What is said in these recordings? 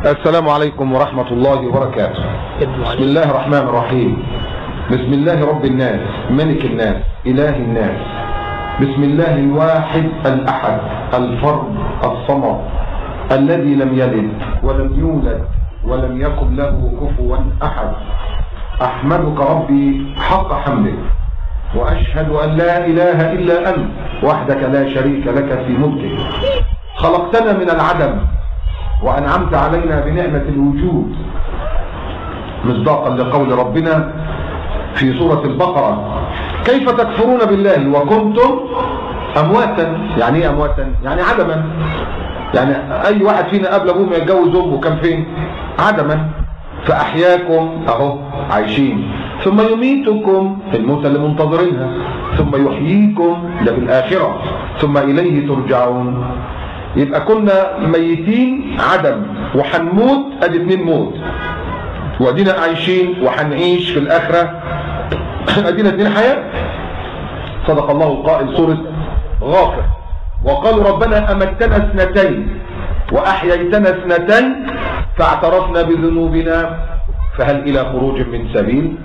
السلام عليكم ورحمة الله وبركاته. بسم الله الرحمن الرحيم. بسم الله رب الناس ملك الناس إله الناس. بسم الله الواحد الأحد الفرد الصمد الذي لم يلد ولم يولد ولم يكن له كفوا أحد. أحمدك ربي حق حمدك، وأشهد أن لا إله إلا أنت وحدك لا شريك لك في ملكك. خلقتنا من العدم وأنعمت علينا بنعمة الوجود، مصداقا لقول ربنا في سورة البقرة: كيف تكفرون بالله وكنتم أمواتا. يعني إيه أمواتا؟ يعني عدما. يعني أي واحد فينا قبل أبوه ما يتجوز أمه كان فين؟ عدما. فأحياكم أهو عايشين، ثم يميتكم الموت اللي منتظرينها، ثم يحييكم ده بالآخرة، ثم إليه ترجعون. يبقى كنا ميتين عدم وحنموت، ادي 2 موت، وادينا عايشين وحنعيش في الآخرة، ادينا 2 حياة. صدق الله القائل سورة غافر: وقالوا ربنا أمتنا 2 وأحييتنا 2 فاعترفنا بذنوبنا فهل إلى خروج من سبيل.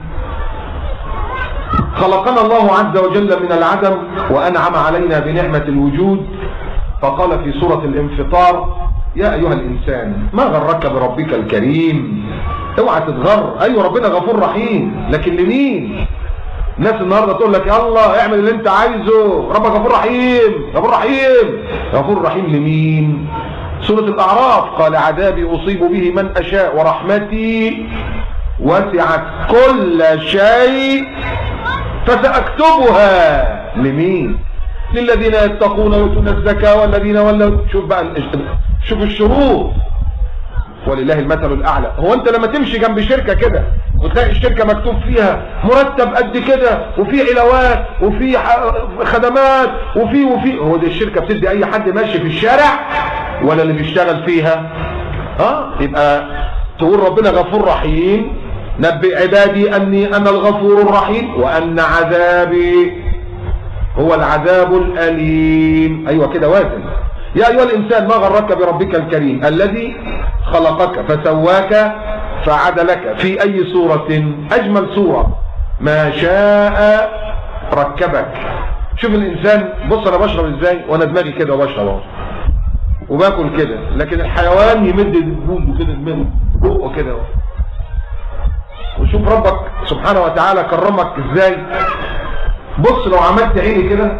خلقنا الله عز وجل من العدم وأنعم علينا بنعمة الوجود، فقال في سورة الانفطار: يا أيها الإنسان ما غرك بربك الكريم. اوعى تتغر. أيوة ربنا غفور رحيم، لكن لمين؟ الناس النهارده تقول لك يلا اعمل اللي انت عايزه، ربك غفور رحيم غفور رحيم. غفور رحيم لمين؟ سورة الأعراف: قال عذابي أصيب به من أشاء ورحمتي وسعت كل شيء فسأكتبها. لمين؟ للذين يتقون ويؤتون الزكاة والذين ولوا. شوف بقى، شوف الشروط. ولله المثل الأعلى. هو أنت لما تمشي جنب شركة كده وتلاقي الشركة مكتوب فيها مرتب قد كده وفي علاوات وفي خدمات وفي هو دي الشركة بتدي أي حد ماشي في الشارع ولا اللي بيشتغل فيها؟ يبقى تقول ربنا غفور رحيم: نبئ عبادي أني أنا الغفور الرحيم وأن عذابي هو العذاب الأليم. أيوة كده وازن. يا أيها الإنسان ما غرك بربك الكريم الذي خلقك فسواك فعدلك في أي صورة، أجمل صورة ما شاء ركبك. شوف الإنسان، بص أنا بشرب إزاي وأنا دماغي كده وبشرب وباكل كده، لكن الحيوان يمد بوزه كده، يمد بقه كده. وشوف ربك سبحانه وتعالى كرمك إزاي. بص لو عملت عيني كده،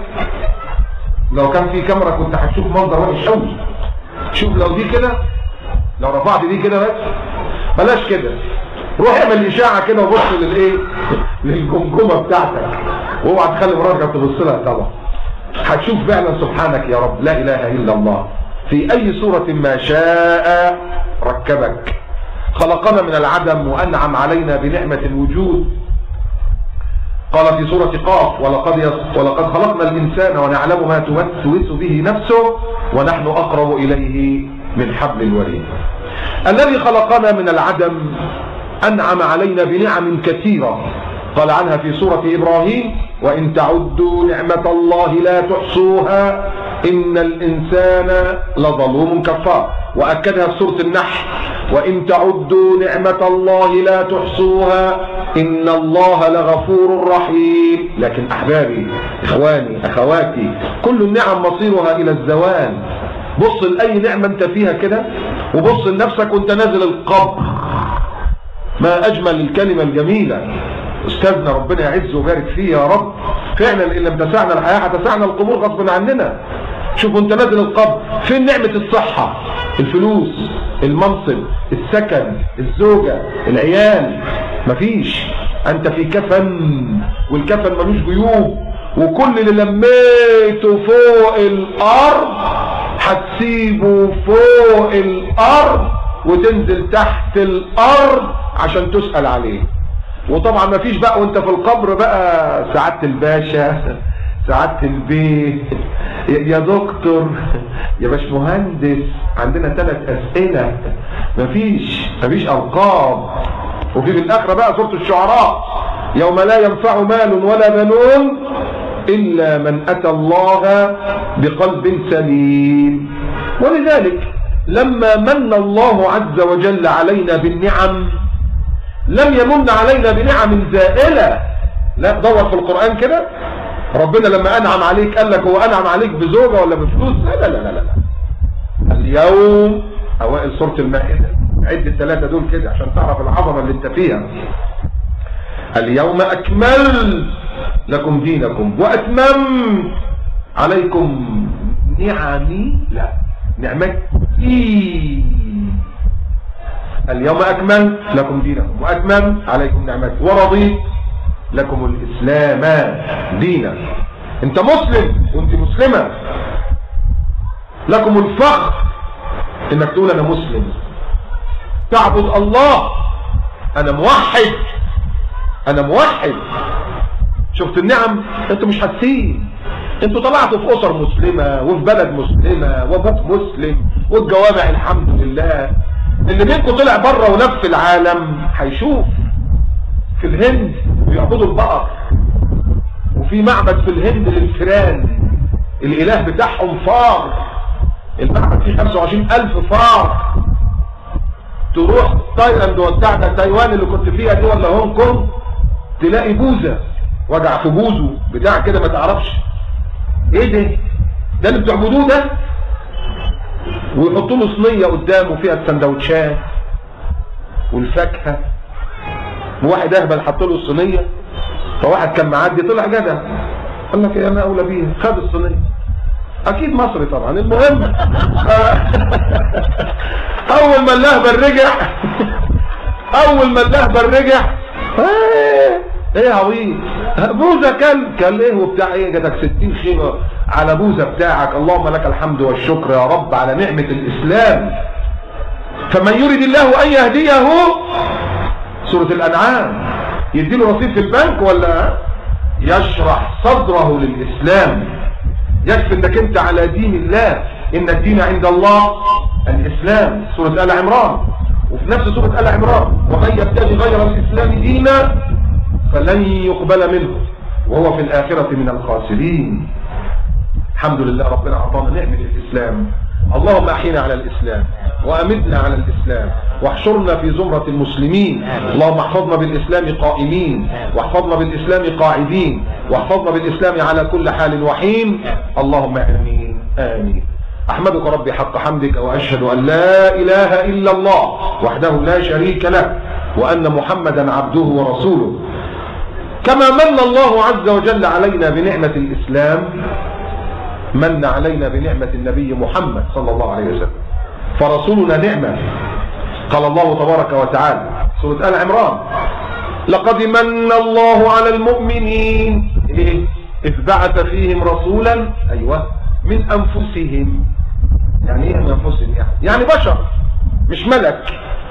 لو كان في كاميرا كنت هتشوف منظر وحش قوي. شوف لو دي كده، لو رفعت دي كده بس، بلاش كده، روح اعمل اشاعه كده وبص للايه، للجمجمه بتاعتك، واوعى تخلي مراتك تبص لها. طبعا هتشوف فعلا سبحانك يا رب لا اله الا الله. في اي صوره ما شاء ركبك. خلقنا من العدم وانعم علينا بنعمه الوجود. قال في سورة قاف: ولقد خلقنا الإنسان ونعلم ما توسوس به نفسه ونحن أقرب إليه من حبل الوريد. الذي خلقنا من العدم أنعم علينا بنعم كثيرة، قال عنها في سورة إبراهيم: وإن تعدوا نعمة الله لا تحصوها إن الإنسان لظلوم كفار. وأكدها في سورة النحل: وإن تعدوا نعمة الله لا تحصوها إن الله لغفور رحيم. لكن أحبابي إخواني أخواتي، كل النعم مصيرها إلى الزوال. بص لأي نعمة أنت فيها كده، وبص لنفسك وأنت نازل القبر. ما أجمل الكلمة الجميلة. أستاذنا ربنا يعز ويبارك فيه يا رب، فعلا إن لم تسعنا الحياة هتسعنا القبور غصب عننا. شوف أنت نازل القبر، فين نعمة الصحة، الفلوس، المنصب، السكن، الزوجة، العيال؟ مفيش. أنت في كفن، والكفن ملوش جيوب، وكل اللي لميته فوق الأرض هتسيبه فوق الأرض وتنزل تحت الأرض عشان تسأل عليه. وطبعا مفيش بقى وانت في القبر بقى سعادة الباشا، سعادة البيت، يا دكتور، يا باش مهندس، عندنا 3 أسئلة. مفيش ألقاب. وفي الآخرة بقى سورة الشعراء: يوم لا ينفع مال ولا بنون إلا من أتى الله بقلب سليم. ولذلك لما من الله عز وجل علينا بالنعم لم يمن علينا بنعم زائلة. لا، دور في القرآن كده، ربنا لما أنعم عليك قال لك هو أنعم عليك بزوجة ولا بفلوس؟ لا لا لا لا لا. اليوم أوائل سورة المائدة، عد الثلاثة دول كده عشان تعرف العظمة اللي انت فيها. اليوم أكملت لكم دينكم وأتممت عليكم نعمي، لا نعمتي. اليوم أكملت لكم دينكم وأتممت عليكم نعمتي ورضيت لكم الإسلام دينا. أنت مسلم وأنت مسلمة، لكم الفخر إنك تقول أنا مسلم، تعبد الله، أنا موحد، أنا موحد. شفت النعم؟ أنتوا مش حاسين، أنتوا طلعتوا في أسر مسلمة وفي بلد مسلمة وأبوك مسلم والجوامع الحمد لله. اللي منكم طلع بره ولف العالم هيشوف في الهند بيعبدوا البقر، وفي معبد في الهند للفيران الاله بتاعهم فار، المعبد فيه 25,000 فار. تروح تايلاند وبتاع تايوان اللي كنت فيها دي ولا هونج كونج تلاقي بوزة وجع في بوزه بتاع كده ما تعرفش ايه ده اللي بتعبدوه ده، ويحطوا له صينيه قدامه فيها السندوتشات والفاكهه. وواحد اهبل حط له الصينيه، فواحد كان معدي طلع جدع قال لك انا اولى بيه، خد الصينيه، اكيد مصري طبعا. المهم اول ما اللهبل رجع ايه يا عويل بوزه كل ايه وبتاع ايه، جاتك 60 خيمه على بوزه بتاعك. اللهم لك الحمد والشكر يا رب على نعمه الاسلام. فمن يريد الله ان يهديه، سوره الانعام، يديله رصيد في البنك ولا يشرح صدره للاسلام. يكفي انك انت على دين الله، ان الدين عند الله الاسلام، سوره ال عمران. وفي نفس سوره ال عمران ومن يبتغي غير الاسلام دينا فلن يقبل منه وهو في الآخرة من الخاسرين. الحمد لله ربنا أعطانا نعمة الإسلام. اللهم أحينا على الإسلام وأمتنا على الإسلام واحشرنا في زمرة المسلمين. اللهم احفظنا بالإسلام قائمين، واحفظنا بالإسلام قاعدين، واحفظنا بالإسلام على كل حال وحين. اللهم آمين آمين. أحمدك ربي حق حمدك، وأشهد أن لا إله إلا الله وحده لا شريك له، وأن محمدا عبده ورسوله. كما من الله عز وجل علينا بنعمة الإسلام، من علينا بنعمة النبي محمد صلى الله عليه وسلم، فرسولنا نعمة. قال الله تبارك وتعالى سورة آل عمران: لقد من الله على المؤمنين إذ بعث فيهم رسولا من أنفسهم. يعني إيه من أنفسهم؟ يعني بشر مش ملك،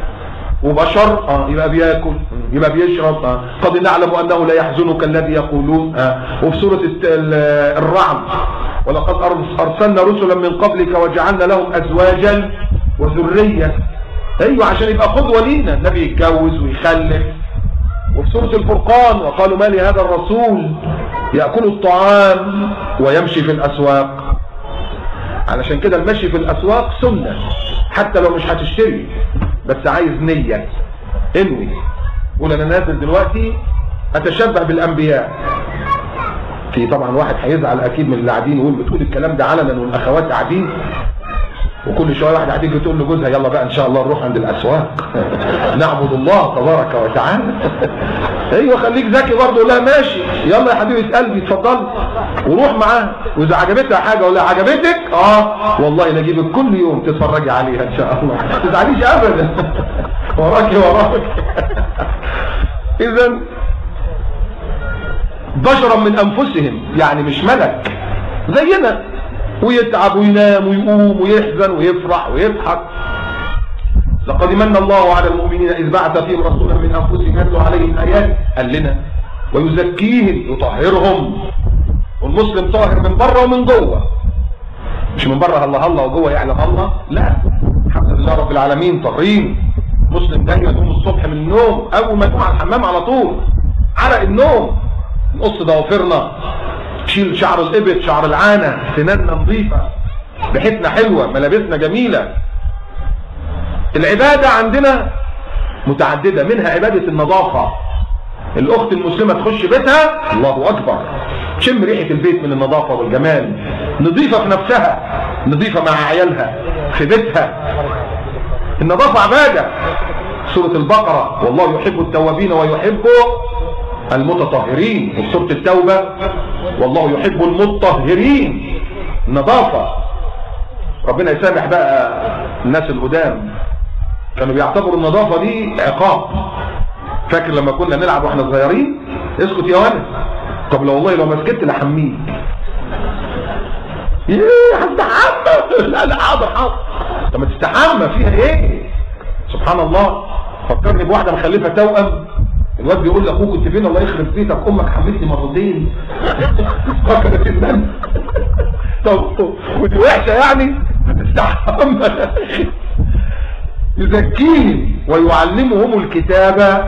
وبشر يبقى بياكل يبقى بيشرب. قد نعلم انه لا يحزنك الذي يقولون. وفي سوره الرعد: ولقد ارسلنا رسلا من قبلك وجعلنا لهم ازواجا وذريه. ايوه عشان يبقى قدوه لينا، النبي يتجوز ويخلف. وفي سوره الفرقان: وقالوا ما لهذا الرسول ياكل الطعام ويمشي في الاسواق. علشان كده المشي في الاسواق سنه، حتى لو مش هتشتري، بس عايز نية، انوي، قول انا نازل دلوقتي اتشبه بالانبياء. في طبعا واحد هيزعل اكيد من اللي قاعدين يقول بتقول الكلام ده علنا والاخوات قاعدين، وكل شويه واحد قاعدين تقول لجوزها يلا بقى ان شاء الله نروح عند الاسواق نعبد الله تبارك وتعالى. ايوه خليك ذكي برضه، لا ماشي يلا يا حبيبه قلبي اتفضل وروح معاها. واذا عجبتها حاجه ولا عجبتك والله نجيبك كل يوم تتفرجي عليها ان شاء الله، ما تزعليش ابدا وراكي. اذا بشرا من انفسهم، يعني مش ملك زينا، ويتعب وينام ويقوم ويحزن ويفرح ويضحك. لقد من الله على المؤمنين إذ بعث فيهم رسولا من أنفسهم يتلو عليهم الآيات، قال لنا ويزكيهم يطهرهم. والمسلم طاهر من بره ومن جوه، مش من بره الله الله وجوه يعلم الله، لا، الحمد لله رب العالمين طاهرين. مسلم دايما يقوم الصبح من النوم اول ما يقوم على الحمام على طول عرق النوم، نقص ضوافرنا، نشيل شعر الابط، شعر العانه، سناننا نظيفه، ريحتنا حلوه، ملابسنا جميله. العبادة عندنا متعددة، منها عبادة النظافة. الاخت المسلمة تخش بيتها الله اكبر، تشم ريحة البيت من النظافة والجمال، نظيفة في نفسها، نظيفة مع عيالها في بيتها. النظافة عبادة. سورة البقرة والله يحب التوابين ويحب المتطهرين، وفي سورة التوبة والله يحب المتطهرين. النظافة. ربنا يسامح بقى الناس القدام كانوا بيعتبروا النظافة دي عقاب. فاكر لما كنا نلعب واحنا صغيرين؟ اسكت يا ولد، طب لو والله لو ما سكت لحميك. ايه هستحمى؟ لا حاضر حاضر. طب ما تستحمى فيها ايه؟ سبحان الله. فكرني بواحده مخلفه توأم، الواد بيقول لاخوك كنت فين؟ الله يخرب بيتك امك حملتني مرتين. فكرت ان طب ودي وحشه يعني؟ تستحمى. يزكيهم ويعلمهم الكتابة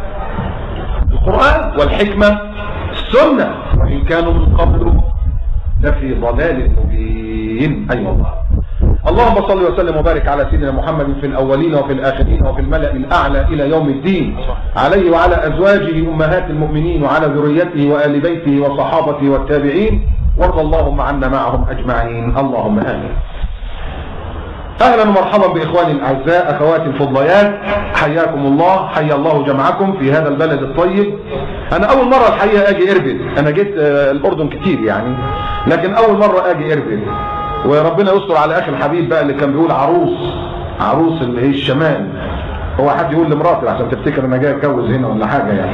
القرآن والحكمة السنة وإن كانوا من قبل لفي ضلال مبين. أي والله. اللهم صل وسلم وبارك على سيدنا محمد في الأولين وفي الآخرين وفي الملأ الأعلى إلى يوم الدين، عليه وعلى أزواجه أمهات المؤمنين وعلى ذريته وآل بيته وصحابته والتابعين، وارض اللهم عنا معهم أجمعين. اللهم آمين. اهلا ومرحبا باخواني الاعزاء، اخواتي الفضليات، حياكم الله، حيا الله جمعكم في هذا البلد الطيب. انا اول مره الحقيقه اجي اربد، انا جيت الاردن كتير يعني، لكن اول مره اجي اربد، وربنا يستر على اخي الحبيب بقى اللي كان بيقول عروس اللي هي الشمال. هو حد يقول لمراتي عشان تفتكر انا جاي اتجوز هنا ولا حاجه يعني.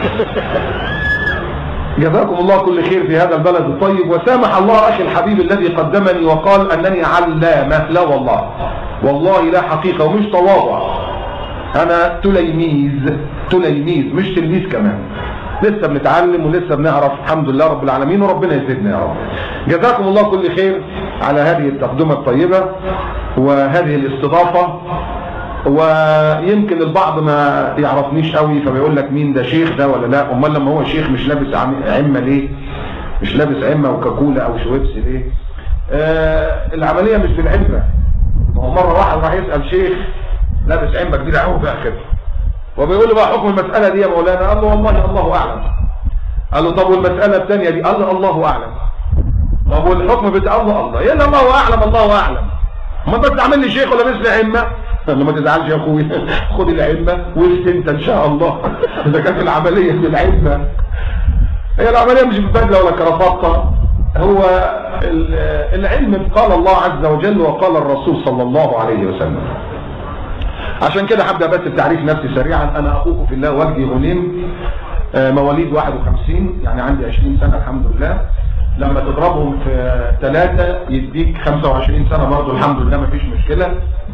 جزاكم الله كل خير في هذا البلد الطيب، وسامح الله اخي الحبيب الذي قدمني وقال انني علامه. لا والله، والله لا حقيقه ومش تواضع، انا تلميذ مش تلميذ كمان، لسه بنتعلم ولسه بنعرف. الحمد لله رب العالمين، وربنا يزيدنا يا رب. جزاكم الله كل خير على هذه التقدمه الطيبه وهذه الاستضافه. ويمكن البعض ما يعرفنيش قوي فبيقول لك مين ده، شيخ ده ولا لا؟ امال لما هو شيخ مش لابس عمه ليه؟ مش لابس عمه وكاكولا او شويبسي ليه؟ العمليه مش بالعمه. هو مره واحد راح يسال شيخ لابس عمه كبيره قوي في اخره، وبيقول له بقى حكم المساله دي يا مولانا؟ قال له والله الله اعلم. قال له طب والمساله الثانيه دي؟ قال له الله اعلم. طب والحكم بتاع الله ايه؟ الله اعلم الله اعلم. ما انت بتعمل لي شيخ ولابس لي عمه؟ ما تزعلش يا اخوي، خد العلمه وانت انت ان شاء الله. اذا كانت العمليه بالعلمه، هي العمليه مش بالبدله ولا كرافطه، هو العلم قال الله عز وجل وقال الرسول صلى الله عليه وسلم. عشان كده هبدا بس بتعريف نفسي سريعا. انا اخوكم في الله وجدي غنيم، مواليد 51، يعني عندي 20 سنه الحمد لله. لما تضربهم في 3 يديك 25 سنه برضه الحمد لله مفيش مشكله.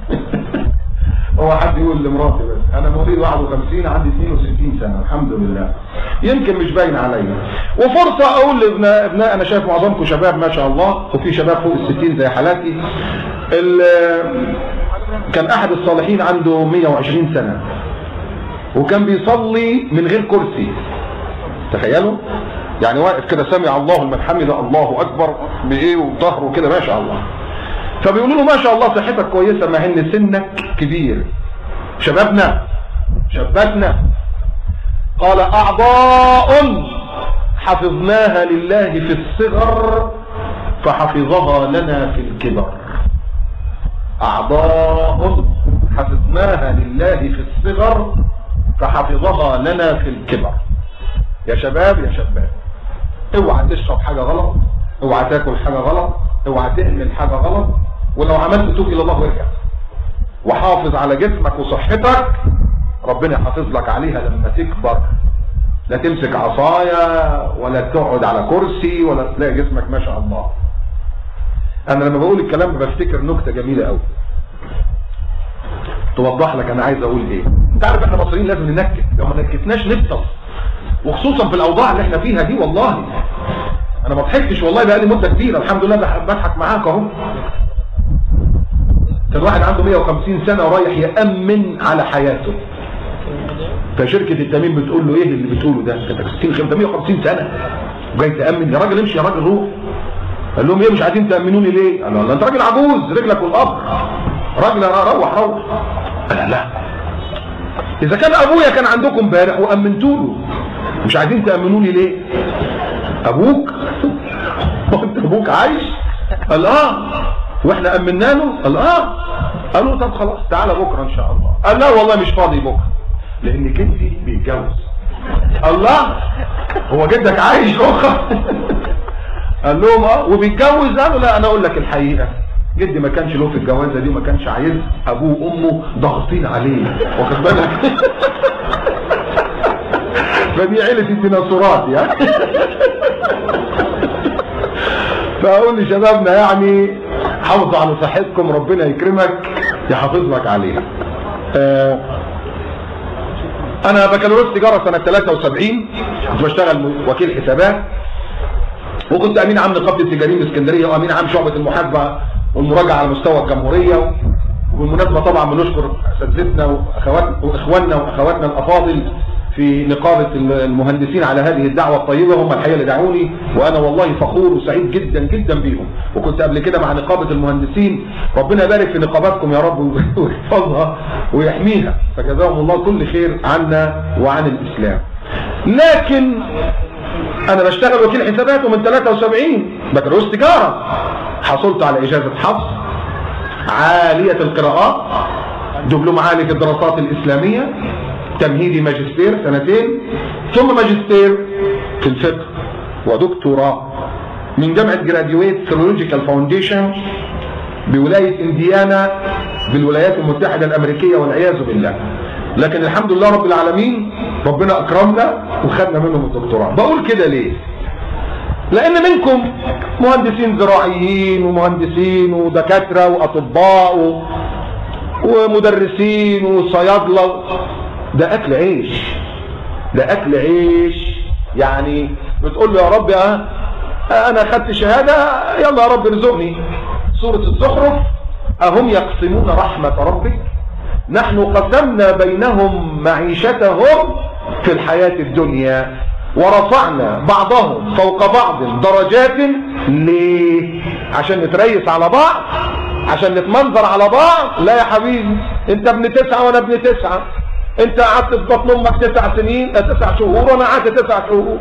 هو حد يقول لمراتي بس انا مواليد 51 عندي 62 سنه الحمد لله، يمكن مش باين عليا. وفرصه اقول لابناء، انا شايف معظمكم شباب ما شاء الله، وفي شباب فوق ال60 زي حالاتي. كان احد الصالحين عنده 120 سنه وكان بيصلي من غير كرسي، تخيلوا يعني، واقف كده سمع الله لمن حمده الله اكبر بايه وظهره كده ما شاء الله. فبيقولوا له ما شاء الله صحتك كويسه مع ان سنك كبير. شبابنا قال اعضاء حفظناها لله في الصغر فحفظها لنا في الكبر. اعضاء حفظناها لله في الصغر فحفظها لنا في الكبر. يا شباب اوعى تشرب حاجه غلط، اوعى تاكل حاجه غلط، اوعى تعمل حاجه غلط، ولو عملت توب الى الله وارجع، وحافظ على جسمك وصحتك، ربنا يحافظ لك عليها لما تكبر. لا تمسك عصايه ولا تقعد على كرسي ولا تلاقي جسمك ما شاء الله. انا لما بقول الكلام بفتكر نكته جميله قوي توضح لك انا عايز اقول ايه. انت عارف احنا مصريين لازم ننكت، لو ما نكتناش نفطر، وخصوصا في الاوضاع اللي احنا فيها دي. والله انا ما ضحكتش والله بقالي مده كبيره الحمد لله بضحك معاك اهو. كان واحد عنده 150 سنه ورايح يامن على حياته، فشركه التامين بتقول له ايه اللي بتقوله ده؟ انت 150 سنه وجاي تامن؟ يا راجل امشي، يا راجل روح. قال لهم ايه مش عايزين تامنوني ليه؟ قال له انت راجل عجوز رجلك والقبر. راجل روح. انا لا، اذا كان ابويا كان عندكم امبارح وامنتوا له، مش عايزين تامنوني ليه؟ ابوك انت ابوك عايش؟ قال واحنا امنا له؟ قال قالوا طب خلاص تعالى بكره ان شاء الله. قال لا والله مش فاضي بكره لان جدي بيتجوز. الله، هو جدك عايش قال لهم وبيتجوز؟ قالوا لا انا اقول لك الحقيقه، جدي ما كانش له في الجوازه دي وما كانش عايز، ابوه وامه ضاغطين عليه، واخد بالك؟ فدي عيله الديناصورات يعني. فاقول لشبابنا يعني حافظوا على صحتكم، ربنا يكرمك يحافظ لك عليها. انا بكالوريوس تجاره سنه 73، كنت بشتغل وكيل حسابات، وكنت امين عام نقابه التجارين اسكندريه وامين عام شعبه المحاسبه والمراجعه على مستوى الجمهوريه. وبالمناسبه طبعا بنشكر اساتذتنا واخواننا واخواتنا الافاضل في نقابه المهندسين على هذه الدعوه الطيبه، هم الحقيقه اللي دعوني، وانا والله فخور وسعيد جدا جدا بيهم. وكنت قبل كده مع نقابه المهندسين، ربنا يبارك في نقاباتكم يا رب ويحفظها ويحميها، فجزاهم الله كل خير عنا وعن الاسلام. لكن انا بشتغل وكيل حسابات ومن 73 بكالوريوس تجاره، حصلت على اجازه حفظ عاليه القراءات، دبلوم عالي في الدراسات الاسلاميه، تمهيدي ماجستير 2 ثم ماجستير في الفقه، ودكتوراه من جامعه جراديويت ثيولوجيكال فاونديشن بولايه انديانا بالولايات المتحده الامريكيه والعياذ بالله. لكن الحمد لله رب العالمين ربنا اكرمنا وخدنا منهم الدكتوراه. بقول كده ليه؟ لان منكم مهندسين زراعيين ومهندسين ودكاتره واطباء ومدرسين وصيادله، ده اكل عيش، ده اكل عيش. يعني بتقول له يا رب انا خدت شهاده، يلا يا رب ارزقني. سوره الزخرف: اهم يقسمون رحمه ربك نحن قسمنا بينهم معيشتهم في الحياه الدنيا ورفعنا بعضهم فوق بعض درجات. ليه؟ عشان نتريس على بعض، عشان نتمنظر على بعض؟ لا يا حبيبي، انت ابن 9 وانا ابن 9، انت قعدت في بطن امك 9 سنين 9 شهور وانا قعدت 9 شهور،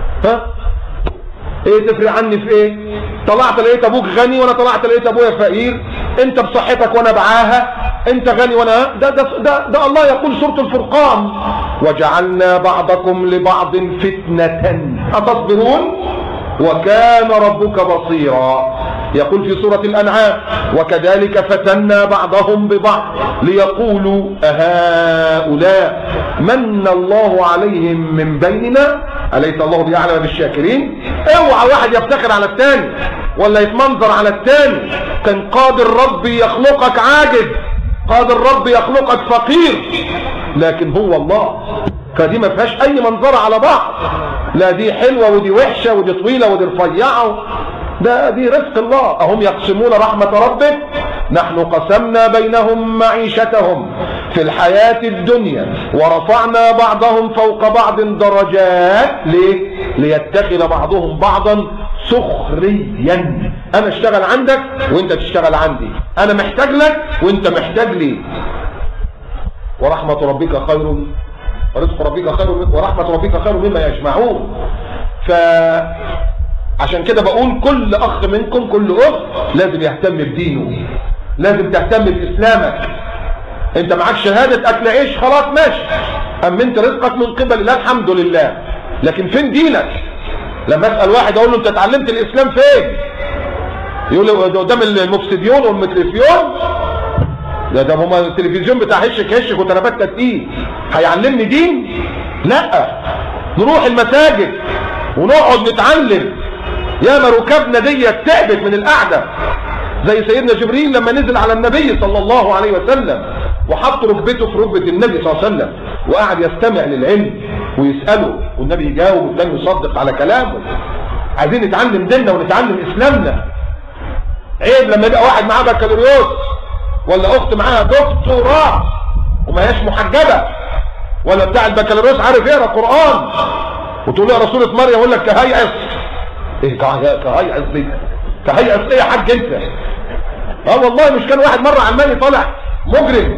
ايه تفرق عني في ايه؟ طلعت لقيت ابوك غني وانا طلعت لقيت ابويا فقير، انت بصحتك وانا بعاهه، انت غني وانا ده الله يقول سورة الفرقان: وجعلنا بعضكم لبعض فتنة أتصبرون وكان ربك بصيرا. يقول في سورة الأنعام: وكذلك فتنا بعضهم ببعض ليقولوا أهؤلاء من الله عليهم من بيننا أليس الله بأعلم بالشاكرين. اوعى واحد يفتخر على الثاني ولا يتمنظر على الثاني. كان قادر ربي يخلقك عاجز، قادر ربي يخلقك فقير، لكن هو الله. فدي ما فيهاش اي منظره على بعض، لا دي حلوه ودي وحشه ودي طويله ودي رفيعه، دي رزق الله. اهم يقسمون رحمه ربك نحن قسمنا بينهم معيشتهم في الحياه الدنيا ورفعنا بعضهم فوق بعض درجات. ليه؟ ليتخذ بعضهم بعضا سخريا. انا اشتغل عندك وانت تشتغل عندي، انا محتاج لك وانت محتاج لي. ورحمه ربك خير، ورزق ربك خير، ورحمه ربك خير مما يجمعون. عشان كده بقول كل اخ منكم، كل اخت لازم يهتم بدينه، لازم تهتم باسلامك. انت معاك شهاده اكل عيش، خلاص ماشي، امنت رزقك من قبل الله الحمد لله، لكن فين دينك؟ لما اسال واحد اقول له انت اتعلمت الاسلام فين؟ يقول لي قدام المفسديون والمتلفيون. ده هما التلفزيون بتاع هشك هشك وتربات تقيل هيعلمني دين؟ لا، نروح المساجد ونقعد نتعلم. ياما ركبنا ديت تعبت من القعده، زي سيدنا جبريل لما نزل على النبي صلى الله عليه وسلم وحط ركبته في ركبه النبي صلى الله عليه وسلم وقعد يستمع للعلم ويساله، والنبي يجاوب ولم يصدق على كلامه. عايزين نتعلم ديننا ونتعلم اسلامنا. عيب لما يبقى واحد معاه بكالوريوس ولا اخت معاها دكتوراه وما هياش محجبه، ولا بتاع البكالوريوس عارف يقرا قران وتقول له يا رسوله مريم، يقول لك كهيئس. ايه كهيئس دي؟ كهيئس ايه يا حاج انت؟ والله مش كان واحد مره علماني طالع مجرم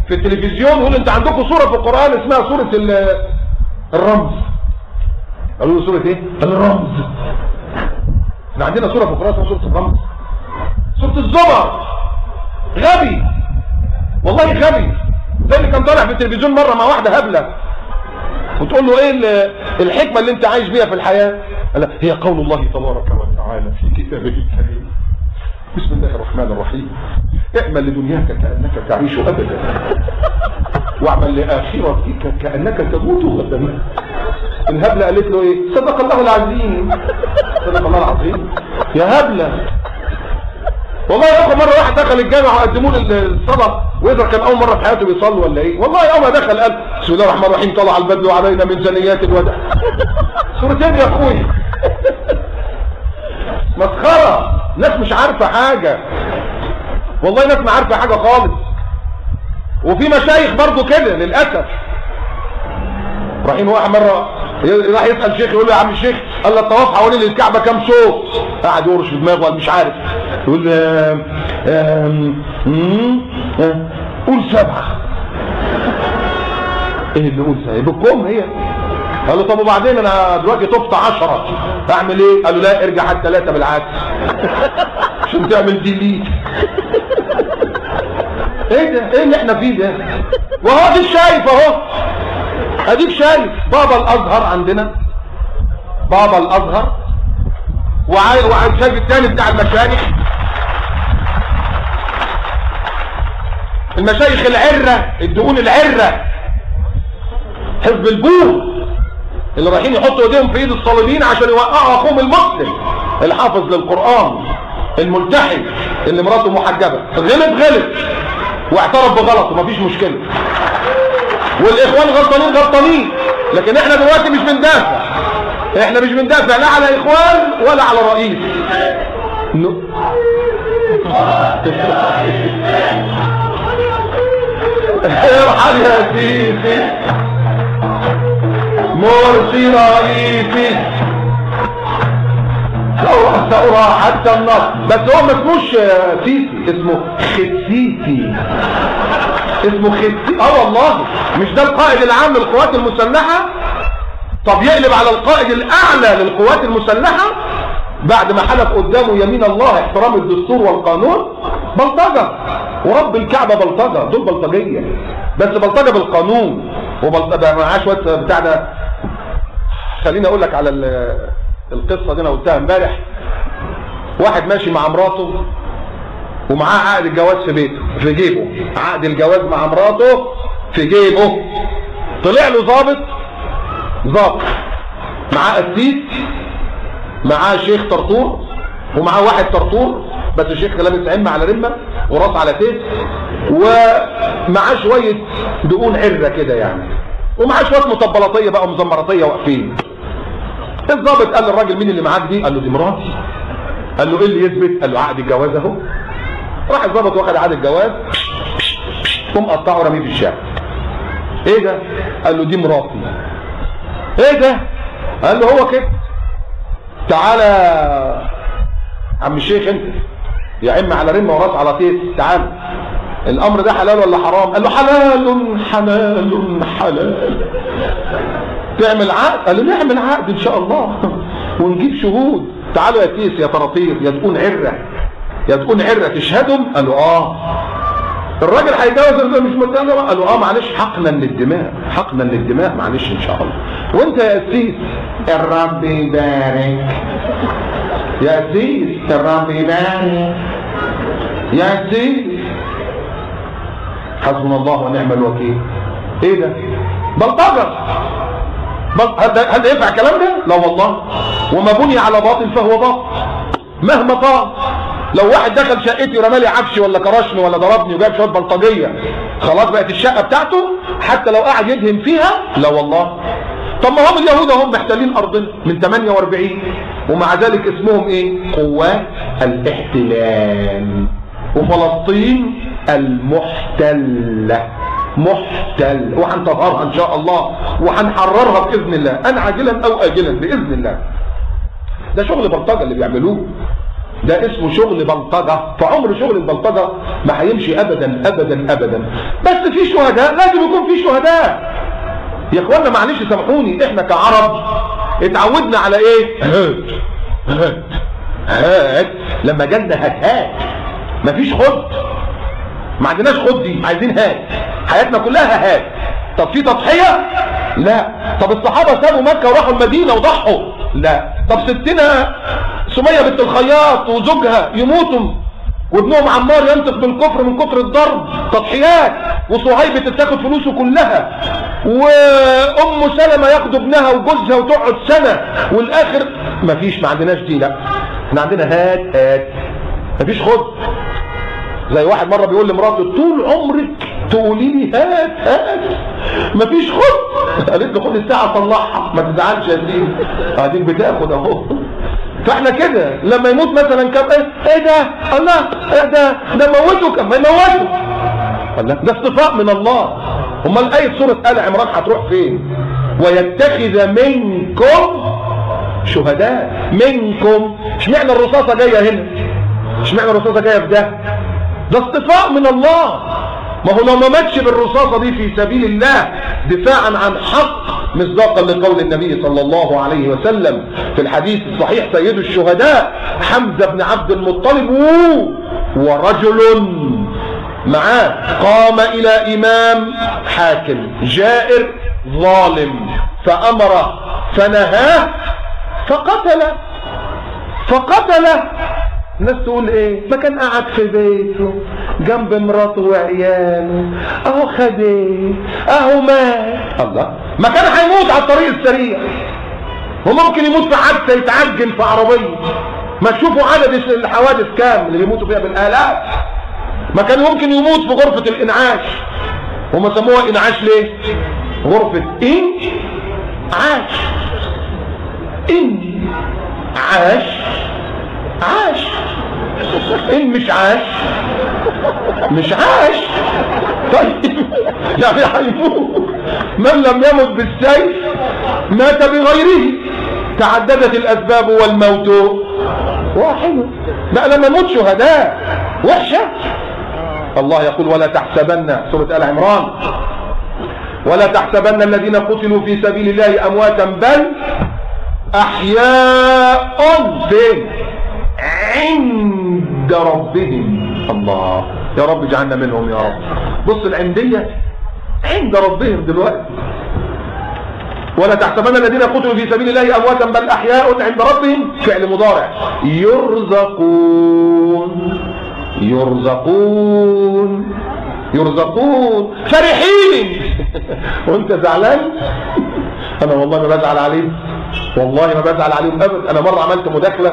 في التلفزيون يقول انت عندكم سورة في القرآن اسمها سورة الرمز. قالوا له سورة ايه؟ الرمز. احنا عندنا سورة في القرآن اسمها سورة الرمز. سورة الزمر. غبي والله غبي، زي اللي كان طالع في التلفزيون مرة مع واحدة هبلة وتقول له ايه الحكمة اللي انت عايش بيها في الحياة؟ قال هي قول الله تبارك وتعالى في كتابه الكريم بسم الله الرحمن الرحيم اعمل لدنياك كأنك تعيش أبدا واعمل لآخرتك كأنك تموت غدا. الهبلة قالت له ايه؟ صدق الله العظيم. صدق الله العظيم يا هبلة. والله يا اخو مرة واحد دخل الجامع وقدموا له الصلاة وإذا كان أول مرة في حياته بيصلي ولا ايه؟ والله أول ما دخل قال بسم الله الرحمن الرحيم طلع البدل علينا من ثنيات الوداع. سورتين يا اخوي. مسخرة. ناس مش عارفة حاجة والله، ناس ما عارفة حاجة خالص. وفي مشايخ برضو كده للأسف. رايحين واحد مرة راح يسأل شيخ يقول له يا عم الشيخ قال له الطواف حوالين الكعبة كام صوت؟ قاعد يورش في دماغه قال مش عارف. يقول قول 7. ايه اللي قول 7؟ بالكم هي. قال له طب وبعدين انا دلوقتي طفت 10 اعمل ايه؟ قال له لا ارجع على 3 بالعكس عشان تعمل ديليت. ايه ده؟ ايه اللي احنا فيه ده؟ وهو اديك شايف اهو، اديك شايف بابا الازهر عندنا، بابا الازهر وعايز شايف الثاني بتاع المشايخ، المشايخ العرة، الدقون العرة، حزب البوم اللي رايحين يحطوا ايديهم في ايد الصليبيين عشان يوقعوا اخوهم المسلم الحافظ للقرآن الملتحي اللي مراته محجبة. غلط واعترف بغلطه مفيش مشكلة، والاخوان غلطانين، لكن احنا دلوقتي مش بندافع، احنا مش بندافع لا على اخوان ولا على رئيس. ارحل يا سيدي مرسي رئيسي ثورة حتى النصر. بس هو ما اسموش سيسي، اسمه خسيسي، اسمه خسيسي. والله مش ده القائد العام للقوات المسلحة؟ طب يقلب على القائد الاعلى للقوات المسلحة بعد ما حلف قدامه يمين الله احترام الدستور والقانون؟ بلطجة ورب الكعبة، بلطجة، دول بلطجية، بس بلطجة بالقانون وبلطجة معاه شوية بتاع ده. خليني اقول لك على القصة دي انا قلتها امبارح. واحد ماشي مع مراته ومعاه عقد الجواز في بيته في جيبه، عقد الجواز مع مراته في جيبه. طلع له ضابط معاه قسيس، معاه شيخ طرطور، ومعاه واحد طرطور بس الشيخ لابس عمة على رمة وراس على تيس، ومعاه شوية دقون عرة كده يعني، ومعاه شوية مطبلطية بقى ومزمرطية واقفين. الضابط قال للراجل مين اللي معاك دي؟ قال له دي مراتي. قال له ايه اللي يثبت؟ قال له عقد الجواز اهو. راح الضابط واخد عقد الجواز ومقطعه رميه في الشارع. ايه ده؟ قال له دي مراتي. ايه ده؟ قال له هو كده. تعالى عم الشيخ انت يا عم على رمه وراس على طيس، تعالى الامر ده حلال ولا حرام؟ قال له حلال. تعمل عقد؟ قال له نعمل عقد ان شاء الله ونجيب شهود. تعالوا يا تيس يا طراطير يا تكون عرة تشهدهم. قال له الراجل هيتجوز مش متجوز؟ قال له معلش حقنا للدماء معلش ان شاء الله. وانت يا قسيس الرب يبارك يا قسيس، الرب يبارك يا قسيس، حسبنا الله ونعم الوكيل. ايه ده؟ بلطجة. هل ينفع الكلام ده؟ لا والله. وما بني على باطل فهو باطل مهما طال. لو واحد دخل شقتي ورمالي عفشي ولا كرشني ولا ضربني وجاب شويه بلطجيه خلاص بقت الشقه بتاعته حتى لو قاعد يدهن فيها؟ لا والله. طب ما هم اليهود هم محتلين ارضنا من 48 ومع ذلك اسمهم ايه؟ قوات الاحتلال. وفلسطين المحتله محتل، وهنطهرها ان شاء الله وهنحررها باذن الله، ان عاجلا او اجلا باذن الله. ده شغل بلطجه اللي بيعملوه. ده اسمه شغل بلطجة، فعمر شغل البلطجة ما هيمشي ابدا ابدا ابدا. بس في شهداء، لازم يكون في شهداء يا اخوانا. معلش سامحوني، احنا كعرب اتعودنا على ايه؟ هات لما جالنا هات مفيش خد، ما عندناش خد، دي عايزين هات، حياتنا كلها هات. طب في تضحية؟ لا. طب الصحابة سابوا مكة وراحوا المدينة وضحوا؟ لا. طب ستنا سمية بنت الخياط وزوجها يموتوا وابنهم عمار ينطق بالكفر من كتر الضرب، تضحيات. وصهيب تتاخد فلوسه كلها، وام سلمة ياخدوا ابنها وجوزها وتقعد سنة، والاخر مفيش، ما عندناش دي. لا، احنا عندنا هات هات، مفيش خد. زي واحد مرة بيقول لمراته طول عمرك تقولي لي هات هات مفيش خد. قالت له خد الساعة طلعها، ما تزعلش يا سيدي، قاعدين بتاخد اهو. فاحنا كده لما يموت مثلا كم ايه ده؟ الله، ده موته، كم ما يموته. الله، ده اصطفاء من الله. امال آية سورة آل عمران هتروح فين؟ ويتخذ منكم شهداء. منكم، اشمعنى الرصاصة جاية هنا؟ اشمعنى الرصاصة جاية في ده؟ ده اصطفاء من الله. ما هو لو ما ماتش بالرصاصة دي في سبيل الله دفاعا عن حق، مصداقا لقول النبي صلى الله عليه وسلم في الحديث الصحيح سيد الشهداء حمزة بن عبد المطلب ورجل معاه قام إلى إمام حاكم جائر ظالم فأمره فنهاه فقتله. الناس تقول ايه؟ ما كان قاعد في بيته جنب مراته وعياله، اهو خد ايه؟ اهو مات. الله، ما كان هيموت على الطريق السريع، وممكن يموت في حادثه، يتعجن في عربيه. ما تشوفوا عدد الحوادث كام اللي بيموتوا فيها بالالاف. ما كان ممكن يموت في غرفه الانعاش، هم سموها انعاش ليه؟ غرفه عاش. عاش. إن مش عاش. طيب يعني هيموت. من لم يمت بالسيف مات بغيره، تعددت الأسباب والموت واحد. بقى لما نموت شهداء وحشة. الله يقول ولا تحسبن، سورة آل عمران، ولا تحسبن الذين قتلوا في سبيل الله أمواتا بل أحياء فين؟ عند ربهم. الله، يا رب اجعلنا منهم يا رب. بص العندية عند ربهم دلوقتي. ولا تحسبن الذين قتلوا في سبيل الله أمواتا بل أحياء عند ربهم، فعل مضارع. يرزقون فرحين. وانت زعلان؟ انا والله ما بزعل عليهم، والله ما بزعل عليهم ابدا. انا مرة عملت مداخلة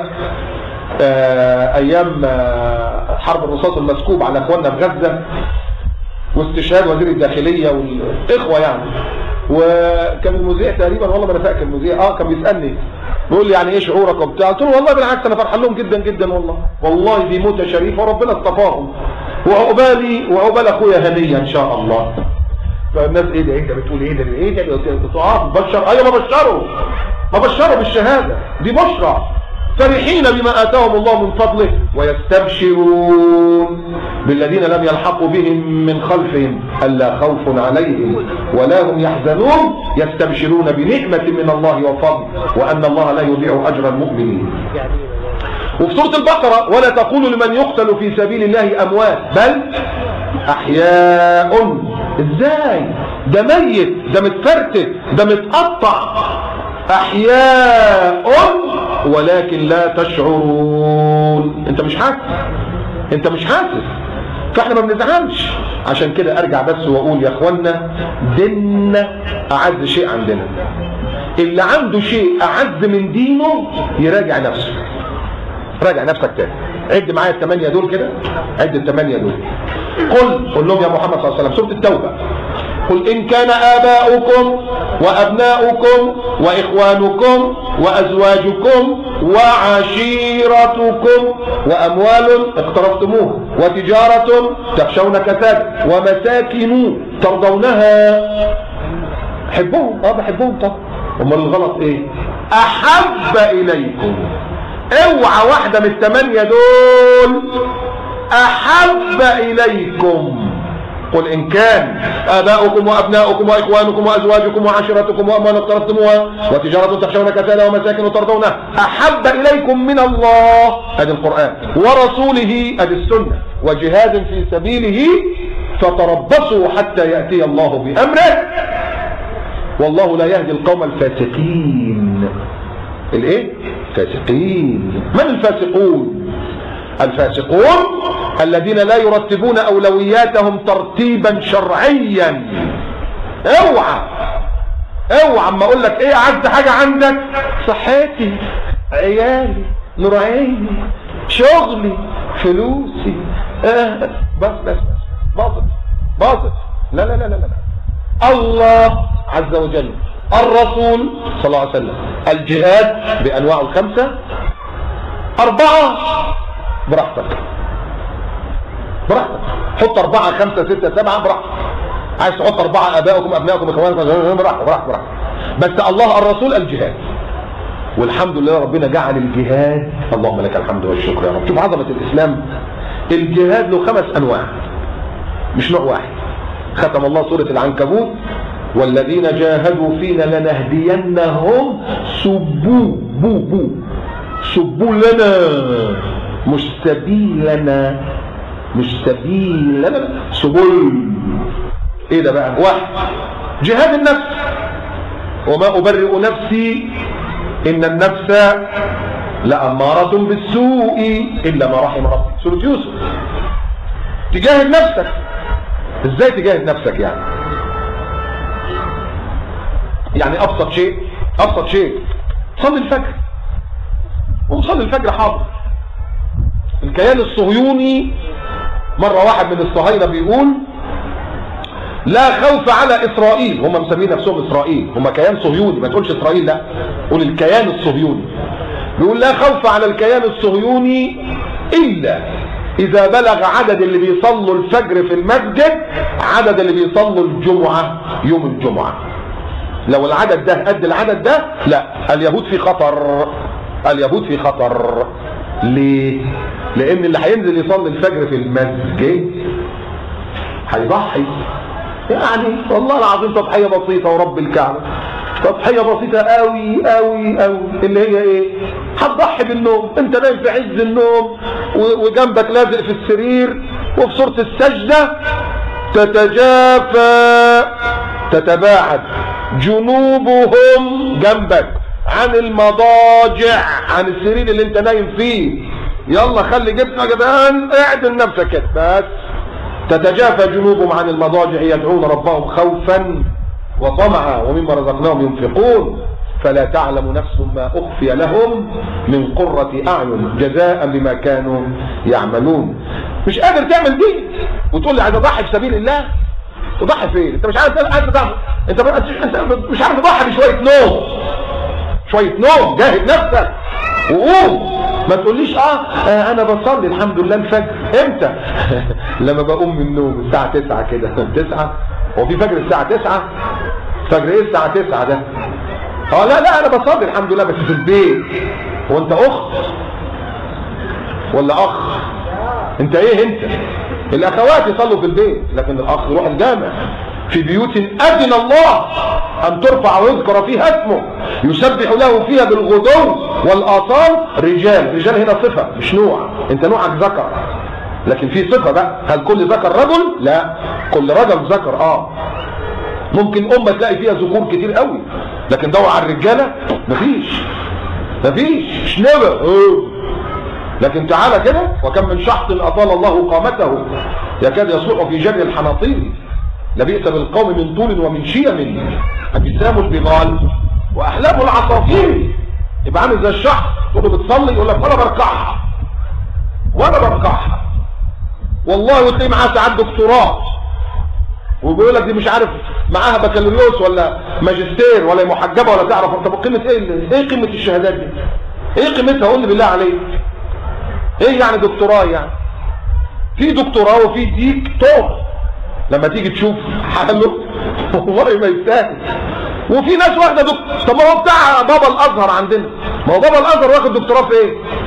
ايام حرب الرصاص المسكوب على اخواننا في غزة واستشهاد وزير الداخلية والاخوة يعني. وكان المذيع تقريبا، والله ما انا فاكر المذيع كان بيسالني بيقول لي يعني ايه شعورك وبتاع. قلت له والله بالعكس انا فرحان لهم جدا جدا، والله دي موتة شريفة وربنا اصطفاهم، وعقبال اخويا هنية ان شاء الله. فالناس ايه ده بتقول ايه ده بتبشر. ايوه ما بشروا بالشهادة دي بشرى. فرحين بما آتاهم الله من فضله ويستبشرون بالذين لم يلحقوا بهم من خلفهم ألا خوف عليهم ولا هم يحزنون يستبشرون بنعمة من الله وفضل وأن الله لا يضيع أجر المؤمنين. وفي سورة البقرة ولا تقولوا لمن يقتل في سبيل الله أموات بل أحياء. إزاي؟ ده ميت، ده متفرتك، ده متقطع. أحياء ولكن لا تشعرون. انت مش حاسس. فاحنا ما بنزعلش. عشان كده ارجع بس واقول يا اخوانا ديننا اعز شيء عندنا. اللي عنده شيء اعز من دينه يراجع نفسه. راجع نفسك تاني. عد معايا ال8 دول كده، عد ال8 دول. قل لهم يا محمد صلى الله عليه وسلم، سورة التوبة، قل إن كان آباؤكم وأبناؤكم وإخوانكم وأزواجكم وعشيرتكم وأموال اقترفتموها وتجارة تخشون كسادها ومساكن ترضونها. حبهم؟ بحبهم طبعا. أمال الغلط إيه؟ أحب إليكم اوعى واحدة من ال8 دول احب اليكم. قل ان كان اباؤكم وابناؤكم واخوانكم وازواجكم وعشيرتكم واموال اقترفتموها وتجارة تخشون كسادها ومساكن ترضونها احب اليكم من الله، ادي القرآن، ورسوله، ادي السنة، وجهاد في سبيله فتربصوا حتى يأتي الله بأمره والله لا يهدي القوم الفاسقين. الايه؟ فاسقين. من الفاسقون؟ الفاسقون الذين لا يرتبون اولوياتهم ترتيبا شرعيا. اوعى اما اقول لك ايه اعز حاجه عندك؟ صحتي، عيالي، نور عيني، شغلي، فلوسي، بس باظت. لا لا لا لا لا. الله عز وجل، الرسول صلى الله عليه وسلم، الجهاد بانواعه ال5، 4 براحتك، حط 4 5 6 7 براحتك. عايز تحط 4 ابائكم ابنائكم اخوانكم براحتك. بس الله الرسول الجهاد. والحمد لله ربنا جعل الجهاد، اللهم لك الحمد والشكر يا رب. شوف عظمة الاسلام، الجهاد له 5 انواع مش نوع واحد. ختم الله سورة العنكبوت والذين جاهدوا فينا لنهدينهم سبلنا مش سبيلنا سبل. ايه ده بقى؟ 1 جهاد النفس، وما أبرئ نفسي إن النفس لأمارة بالسوء إلا ما رحم ربي، سورة يوسف. تجاهد نفسك. ازاي تجاهد نفسك يعني ابسط شيء صلي الفجر، وصلي الفجر حاضر. الكيان الصهيوني مرة واحد من الصهاينة بيقول لا خوف على اسرائيل، هم مسمين نفسهم اسرائيل، هم كيان صهيوني، ما تقولش اسرائيل، لا قول الكيان الصهيوني. بيقول لا خوف على الكيان الصهيوني الا اذا بلغ عدد اللي بيصلوا الفجر في المسجد عدد اللي بيصلوا الجمعة يوم الجمعة. لو العدد ده قد العدد ده، لا، اليهود في خطر. ليه؟ لان اللي هينزل يصلي الفجر في المسجد هيضحي. يعني والله العظيم تضحية بسيطة ورب الكعبة، تضحية بسيطة قوي اللي هي ايه؟ هتضحي بالنوم. انت نايم في عز النوم وجنبك لازق في السرير، وفي سورة السجدة تتباعد جنوبهم جنبك عن المضاجع، عن السرير اللي انت نايم فيه. يلا خلي جبنا جبان، اعدل نفسك كده بس. تتجافى جنوبهم عن المضاجع يدعون ربهم خوفا وطمعا ومما رزقناهم ينفقون فلا تعلم نفس ما أخفي لهم من قرة أعين جزاء بما كانوا يعملون. مش قادر تعمل دي وتقول لي عايز اضحي في سبيل الله. تضحي فين؟ انت مش عارف انت مش عارف تضحي بشوية نوم. جاهد نفسك وقوم. ما تقوليش انا بصلي الحمد لله الفجر. امتى؟ لما بقوم من النوم الساعة 9 كده. 9 هو في فجر الساعة 9؟ فجر ايه الساعة 9 ده؟ لا انا بصلي الحمد لله بس في البيت. وانت اخت ولا اخ؟ انت ايه انت؟ الاخوات يصلوا في البيت لكن الاخ يروح الجامع. في بيوت اذن الله ان ترفع ويذكر فيها اسمه يسبح له فيها بالغدو والاصال رجال هنا صفة مش نوع. انت نوعك ذكر لكن في صفة بقى. هل كل ذكر رجل؟ لا، كل رجل ذكر. ممكن امة تلاقي فيها ذكور كتير قوي لكن دور على الرجالة مفيش مش نبا. لكن تعالى كده وكم من شحط اطال الله قامته يكاد يصلح في جري الحناطير لبئس بالقوم من طول ومن شيم اجسام البغال واحلام العصافير. يبقى عامل زي الشحط تقول له بتصلي يقول لك وانا بركعها والله. وتلاقي معاه ساعات دكتوراه وبيقول لك دي مش عارف معاها بكالوريوس ولا ماجستير ولا محجبه ولا تعرف. طب قيمه ايه قيمه الشهادات دي؟ ايه قيمتها؟ قول لي بالله عليك. ايه يعني دكتوراه؟ يعني في دكتوراه وفي دكتور لما تيجي تشوف حاله والله ما يستاهل. وفي ناس واخده دكتور. طب ما هو بتاع بابا الازهر عندنا، ما هو بابا الازهر واخد دكتوراه في ايه؟